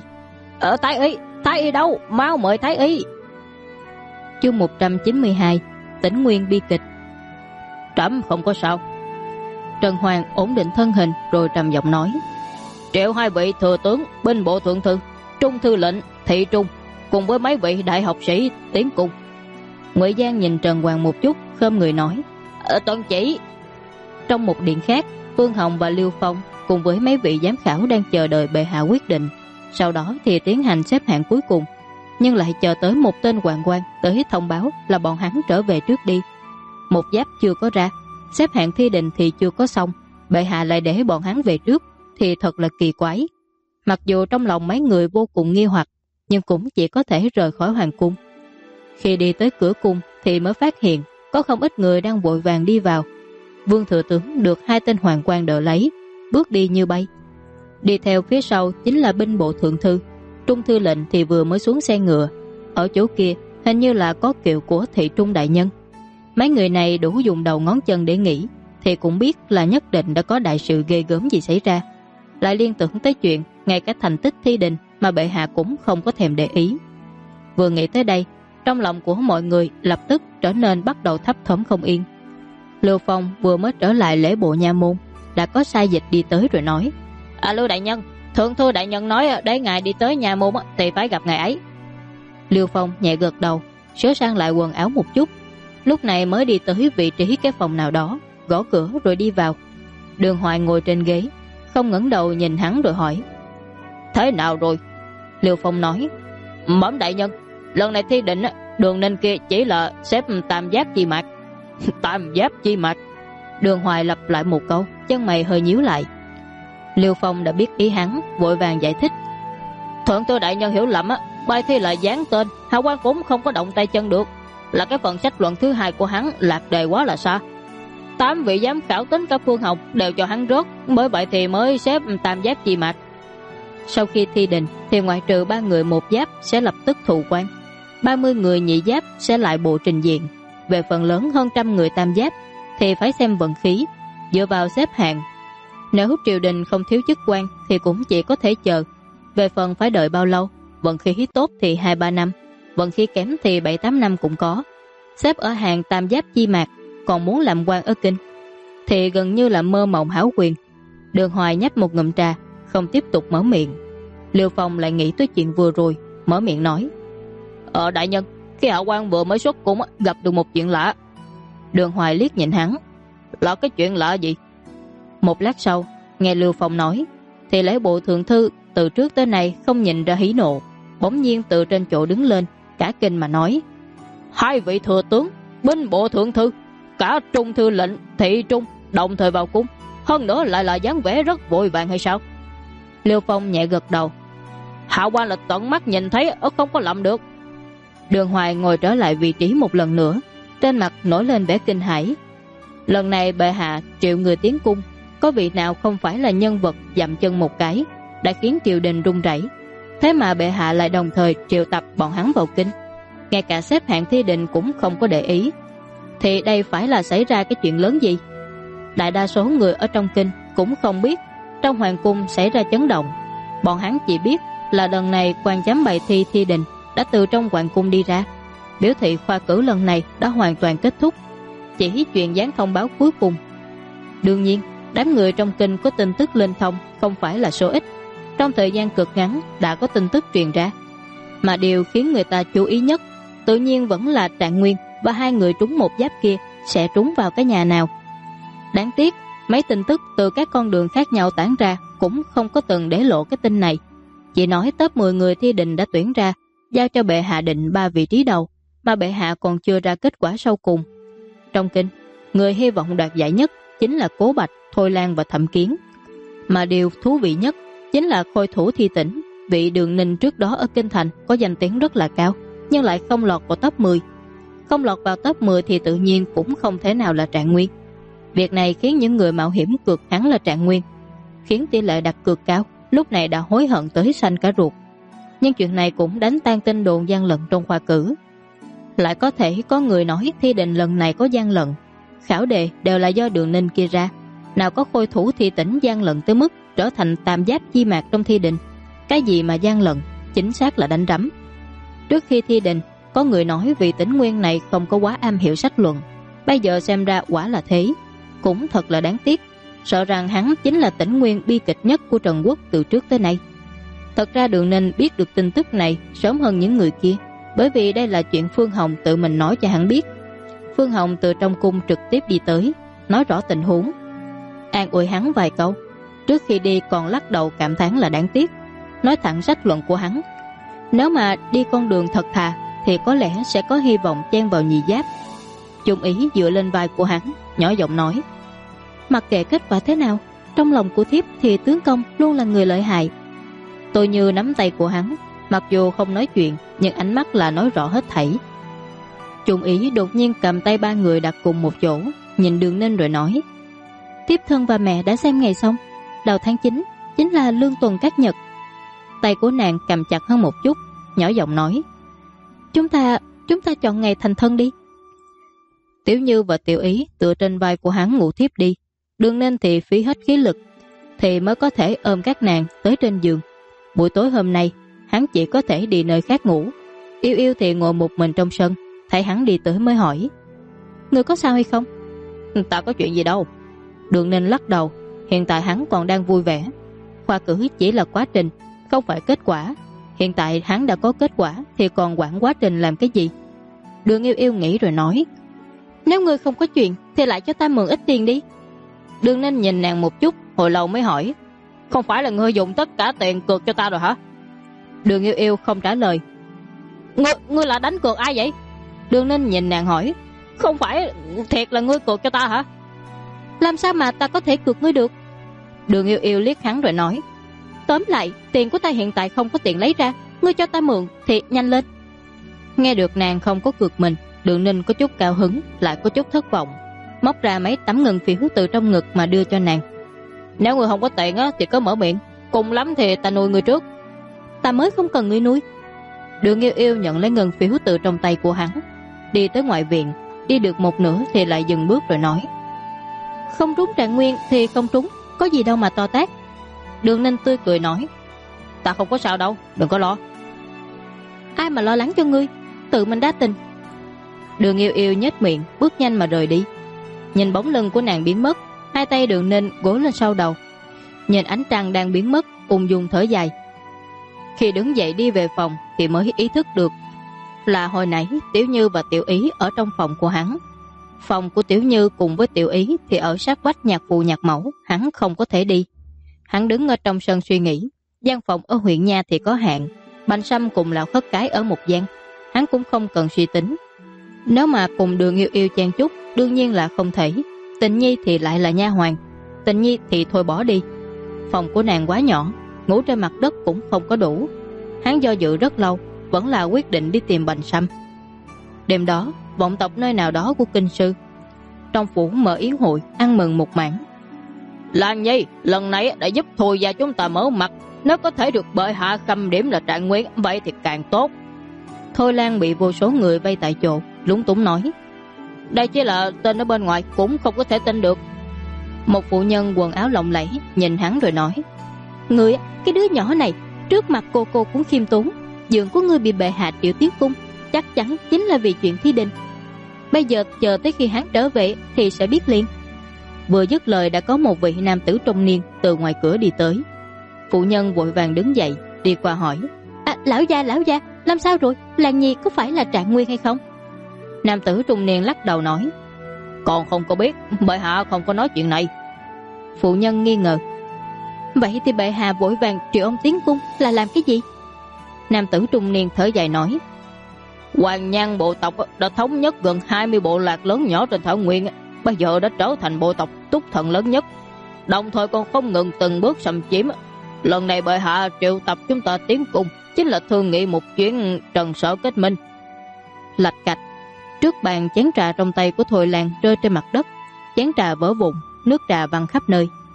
Thái y đâu, mau mời Thái y. Chương 192, Tỉnh Nguyên bi kịch. Trẫm không có sao. Trần Hoàng ổn định thân hình rồi trầm giọng nói: triệu hai vị thừa tướng, binh bộ thượng thư, trung thư lệnh, thị trung, cùng với mấy vị đại học sĩ tiến cung. Ngụy Giang nhìn Trần Hoàng một chút, khom người nói: Tuân chỉ. Trong một điện khác, Phương Hồng và Liêu Phong cùng với mấy vị giám khảo đang chờ đợi bệ hạ quyết định. Sau đó thì tiến hành xếp hạng cuối cùng, nhưng lại chờ tới một tên hoàng quan tới thông báo là bọn hắn trở về trước đi. Một giáp chưa có ra, xếp hạng thi đình thì chưa có xong, bệ hạ lại để bọn hắn về trước, thì thật là kỳ quái. Mặc dù trong lòng mấy người vô cùng nghi hoặc, nhưng cũng chỉ có thể rời khỏi hoàng cung. Khi đi tới cửa cung thì mới phát hiện có không ít người đang vội vàng đi vào. Vương thừa tướng được hai tên hoàng quan đỡ lấy, bước đi như bay. Đi theo phía sau chính là binh bộ thượng thư. Trung thư lệnh thì vừa mới xuống xe ngựa. Ở chỗ kia hình như là có kiệu của thị trung đại nhân. Mấy người này đủ dùng đầu ngón chân để nghĩ, thì cũng biết là nhất định đã có đại sự ghê gớm gì xảy ra. Lại liên tưởng tới chuyện ngay cả thành tích thi đình mà bệ hạ cũng không có thèm để ý. Vừa nghĩ tới đây, trong lòng của mọi người lập tức trở nên bắt đầu thấp thỏm không yên. Lưu Phong vừa mới trở lại lễ bộ nha môn, đã có sai dịch đi tới rồi nói: Lưu đại nhân, thượng thư đại nhân nói để ngài đi tới nhà môn thì phải gặp ngài ấy. Lưu Phong nhẹ gật đầu, sửa sang lại quần áo một chút, lúc này mới đi tới vị trí cái phòng nào đó, gõ cửa rồi đi vào. Đường Hoài ngồi trên ghế, không ngẩng đầu nhìn hắn rồi hỏi: Thế nào rồi? Lưu Phong nói: Bẩm đại nhân, lần này thi định Đường Ninh kia chỉ là xếp tam giáp chi mạc. Tam giáp chi mạc? Đường Hoài lặp lại một câu, chân mày hơi nhíu lại. Lưu Phong đã biết ý hắn, vội vàng giải thích: Thượng thư đại nhân hiểu lầm bài thi là dán tên, Hạ quan cũng không có động tay chân được, là cái phần sách luận thứ hai của hắn lạc đề quá là xa. 8 vị giám khảo tính cả Phương Hồng đều cho hắn rớt, bởi vậy thì mới xếp tam giáp chi mạc. Sau khi thi đình thì ngoại trừ 3 người một giáp sẽ lập tức thụ quan, 30 người nhị giáp sẽ lại bộ trình diện. Về phần lớn hơn 100 người tam giáp thì phải xem vận khí, dựa vào xếp hạng. Nếu triều đình không thiếu chức quan thì cũng chỉ có thể chờ. Về phần phải đợi bao lâu, vận khí tốt thì 2-3 năm, vận khí kém thì 7-8 năm cũng có. Xếp ở hàng tam giáp chi mạc, còn muốn làm quan ở kinh thì gần như là mơ mộng hão quyền. Đường Hoài nhấp một ngụm trà, không tiếp tục mở miệng. Lưu Phong lại nghĩ tới chuyện vừa rồi, mở miệng nói: Đại nhân, khi Hạ quan vừa mới xuất cung gặp được một chuyện lạ. Đường Hoài liếc nhìn hắn: Là cái chuyện lạ gì? Một lát sau, nghe Lưu Phong nói thì lễ bộ thượng thư từ trước tới nay không nhìn ra hỉ nộ, bỗng nhiên từ trên chỗ đứng lên, cả kinh mà nói: Hai vị thừa tướng, binh bộ thượng thư, cả trung thư lệnh, thị trung đồng thời vào cung, hơn nữa lại là dáng vẻ rất vội vàng hay sao? Lưu Phong nhẹ gật đầu: Hạ quan là tận mắt nhìn thấy, không có lầm được. Đường Hoài ngồi trở lại vị trí một lần nữa, trên mặt nổi lên vẻ kinh hãi. Lần này bệ hạ triệu người tiến cung, có vị nào không phải là nhân vật dậm chân một cái đã khiến triều đình rung rẩy. Thế mà bệ hạ lại đồng thời triệu tập bọn hắn vào kinh, ngay cả xếp hạng thi đình cũng không có để ý. Thì đây phải là xảy ra cái chuyện lớn gì? Đại đa số người ở trong kinh cũng không biết trong hoàng cung xảy ra chấn động. Bọn hắn chỉ biết là lần này quan giám bài thi thi đình đã từ trong hoàng cung đi ra, biểu thị khoa cử lần này đã hoàn toàn kết thúc, chỉ chuyện dán thông báo cuối cùng. Đương nhiên, đám người trong kinh có tin tức linh thông không phải là số ít. Trong thời gian cực ngắn đã có tin tức truyền ra, mà điều khiến người ta chú ý nhất tự nhiên vẫn là Trạng Nguyên và hai người trúng một giáp kia sẽ trúng vào cái nhà nào. Đáng tiếc, mấy tin tức từ các con đường khác nhau tản ra cũng không có từng để lộ cái tin này. Chỉ nói top 10 người thi đình đã tuyển ra, giao cho bệ hạ định 3 vị trí đầu, mà bệ hạ còn chưa ra kết quả sau cùng. Trong kinh, người hy vọng đoạt giải nhất chính là Cố Bạch, Thôi Lan và Thẩm Kiến. Mà điều thú vị nhất chính là khôi thủ thi tỉnh, vị Đường Ninh trước đó ở kinh thành có danh tiếng rất là cao, nhưng lại không lọt vào top 10. Không lọt vào top 10 thì tự nhiên cũng không thể nào là Trạng Nguyên. Việc này khiến những người mạo hiểm cược hắn là Trạng Nguyên, khiến tỷ lệ đặt cược cao lúc này đã hối hận tới xanh cả ruột. Nhưng chuyện này cũng đánh tan tin đồn gian lận trong khoa cử. Lại có thể có người nói thi đình lần này có gian lận, khảo đề đều là do Đường Ninh kia ra, nào có khôi thủ thi tỉnh gian lận tới mức trở thành tam giáp chi mạc trong thi đình. Cái gì mà gian lận, chính xác là đánh rắm. Trước khi thi đình, có người nói vị Tĩnh Nguyên này không có quá am hiểu sách luận, bây giờ xem ra quả là thế. Cũng thật là đáng tiếc, sợ rằng hắn chính là Tĩnh Nguyên bi kịch nhất của Trần Quốc từ trước tới nay. Thật ra Đường Ninh biết được tin tức này sớm hơn những người kia, bởi vì đây là chuyện Phương Hồng tự mình nói cho hắn biết. Phương Hồng từ trong cung trực tiếp đi tới, nói rõ tình huống, an ủi hắn vài câu, trước khi đi còn lắc đầu cảm thán là đáng tiếc, nói thẳng sách luận của hắn. Nếu mà đi con đường thật thà thì có lẽ sẽ có hy vọng chen vào nhị giáp. Chung Ý dựa lên vai của hắn, nhỏ giọng nói, mặc kệ kết quả thế nào, trong lòng của thiếp thì tướng công luôn là người lợi hại. Tôi như nắm tay của hắn, mặc dù không nói chuyện nhưng ánh mắt là nói rõ hết thảy. Chung Ý đột nhiên cầm tay ba người đặt cùng một chỗ, nhìn Đường Ninh rồi nói, thiếp thân và mẹ đã xem ngày xong, đầu tháng 9 chính là lương tuần các nhật. Tay của nàng cầm chặt hơn một chút, nhỏ giọng nói, chúng ta chọn ngày thành thân đi. Tiểu Như và Tiểu Ý tựa trên vai của hắn ngủ thiếp đi. Đường Ninh thì phí hết khí lực thì mới có thể ôm các nàng tới trên giường. Buổi tối hôm nay hắn chỉ có thể đi nơi khác ngủ. Yêu Yêu thì ngồi một mình trong sân, thấy hắn đi tới mới hỏi, người có sao hay không? Ta có chuyện gì đâu. Đường Ninh lắc đầu, hiện tại hắn còn đang vui vẻ. Khoa cử chỉ là quá trình, không phải kết quả. Hiện tại hắn đã có kết quả thì còn quản quá trình làm cái gì? Đường Yêu Yêu nghĩ rồi nói, nếu ngươi không có chuyện thì lại cho ta mượn ít tiền đi. Đường Ninh nhìn nàng một chút, hồi lâu mới hỏi, không phải là ngươi dùng tất cả tiền cược cho ta rồi hả? Đường Yêu Yêu không trả lời. Ngươi là đánh cược ai vậy? Đường Ninh nhìn nàng hỏi, không phải thiệt là ngươi cược cho ta hả? Làm sao mà ta có thể cược ngươi được? Đường Yêu Yêu liếc hắn rồi nói, tóm lại tiền của ta hiện tại không có tiền lấy ra, ngươi cho ta mượn thì nhanh lên. Nghe được nàng không có cược mình, Đường Ninh có chút cao hứng, lại có chút thất vọng, móc ra mấy tấm ngân phiếu từ trong ngực mà đưa cho nàng. Nếu ngươi không có tiền á thì cứ mở miệng, cùng lắm thì ta nuôi ngươi trước. Ta mới không cần ngươi nuôi. Đường Yêu Yêu nhận lấy ngân phiếu từ trong tay của hắn, đi tới ngoại viện, đi được một nửa thì lại dừng bước rồi nói, không trúng trạng nguyên thì không trúng, có gì đâu mà to tát. Đường Ninh tươi cười nói, ta không có sao đâu, đừng có lo. Ai mà lo lắng cho ngươi, tự mình đa tình. Đường Yêu Yêu nhếch miệng, bước nhanh mà rời đi. Nhìn bóng lưng của nàng biến mất, hai tay Đường Ninh gối lên sau đầu, nhìn ánh trăng đang biến mất, ung dung thở dài. Khi đứng dậy đi về phòng thì mới ý thức được là hồi nãy Tiểu Như và Tiểu Ý ở trong phòng của hắn. Phòng của Tiểu Như cùng với Tiểu Ý thì ở sát vách nhạc phụ nhạc mẫu, hắn không có thể đi. Hắn đứng ở trong sân suy nghĩ, gian phòng ở huyện nha thì có hạn, Bành Sâm cùng Lão Khất Cái ở một gian, hắn cũng không cần suy tính. Nếu mà cùng Đường Yêu Yêu chen chúc, đương nhiên là không thể. Tình Nhi thì lại là nha hoàn, Tình Nhi thì thôi bỏ đi. Phòng của nàng quá nhỏ, ngủ trên mặt đất cũng không có đủ. Hắn do dự rất lâu, vẫn là quyết định đi tìm Bành Sâm. Đêm đó, vọng tộc nơi nào đó của kinh sư, trong phủ mở yến hội ăn mừng một mảng. Lan Nhi, lần này đã giúp Thôi gia chúng ta mở mặt, nếu có thể được bệ hạ khâm điểm là trạng nguyên, vậy thì càng tốt. Thôi Lan bị vô số người vây tại chỗ, lúng túng nói, đây chỉ là tên ở bên ngoài, cũng không có thể tin được. Một phụ nhân quần áo lộng lẫy nhìn hắn rồi nói, ngươi, cái đứa nhỏ này, trước mặt cô cũng khiêm tốn, giường của ngươi bị bệ hạ triệu tiến cung, chắc chắn chính là vì chuyện thi đình. Bây giờ chờ tới khi hắn trở về thì sẽ biết liền. Vừa dứt lời đã có một vị nam tử trung niên từ ngoài cửa đi tới. Phụ nhân vội vàng đứng dậy đi qua hỏi, lão gia, làm sao rồi, Lan Nhi có phải là trạng nguyên hay không? Nam tử trung niên lắc đầu nói, còn không có biết, bệ hạ không có nói chuyện này. Phụ nhân nghi ngờ, vậy thì bệ hạ vội vàng triệu ông tiến cung là làm cái gì? Nam tử trung niên thở dài nói, Hoàng Nhan bộ tộc đã thống nhất gần 20 bộ lạc lớn nhỏ trên thảo nguyên, bây giờ đã trở thành bộ tộc túc thần lớn nhất, đồng thời còn không ngừng từng bước xâm chiếm. Lần này bệ hạ triệu tập chúng ta tiến cung chính là thương nghị một chuyến trần sở kết minh. Lạch cạch, trước bàn chén trà trong tay của Thôi Lan rơi trên mặt đất, chén trà vỡ vụn, nước trà văng khắp nơi.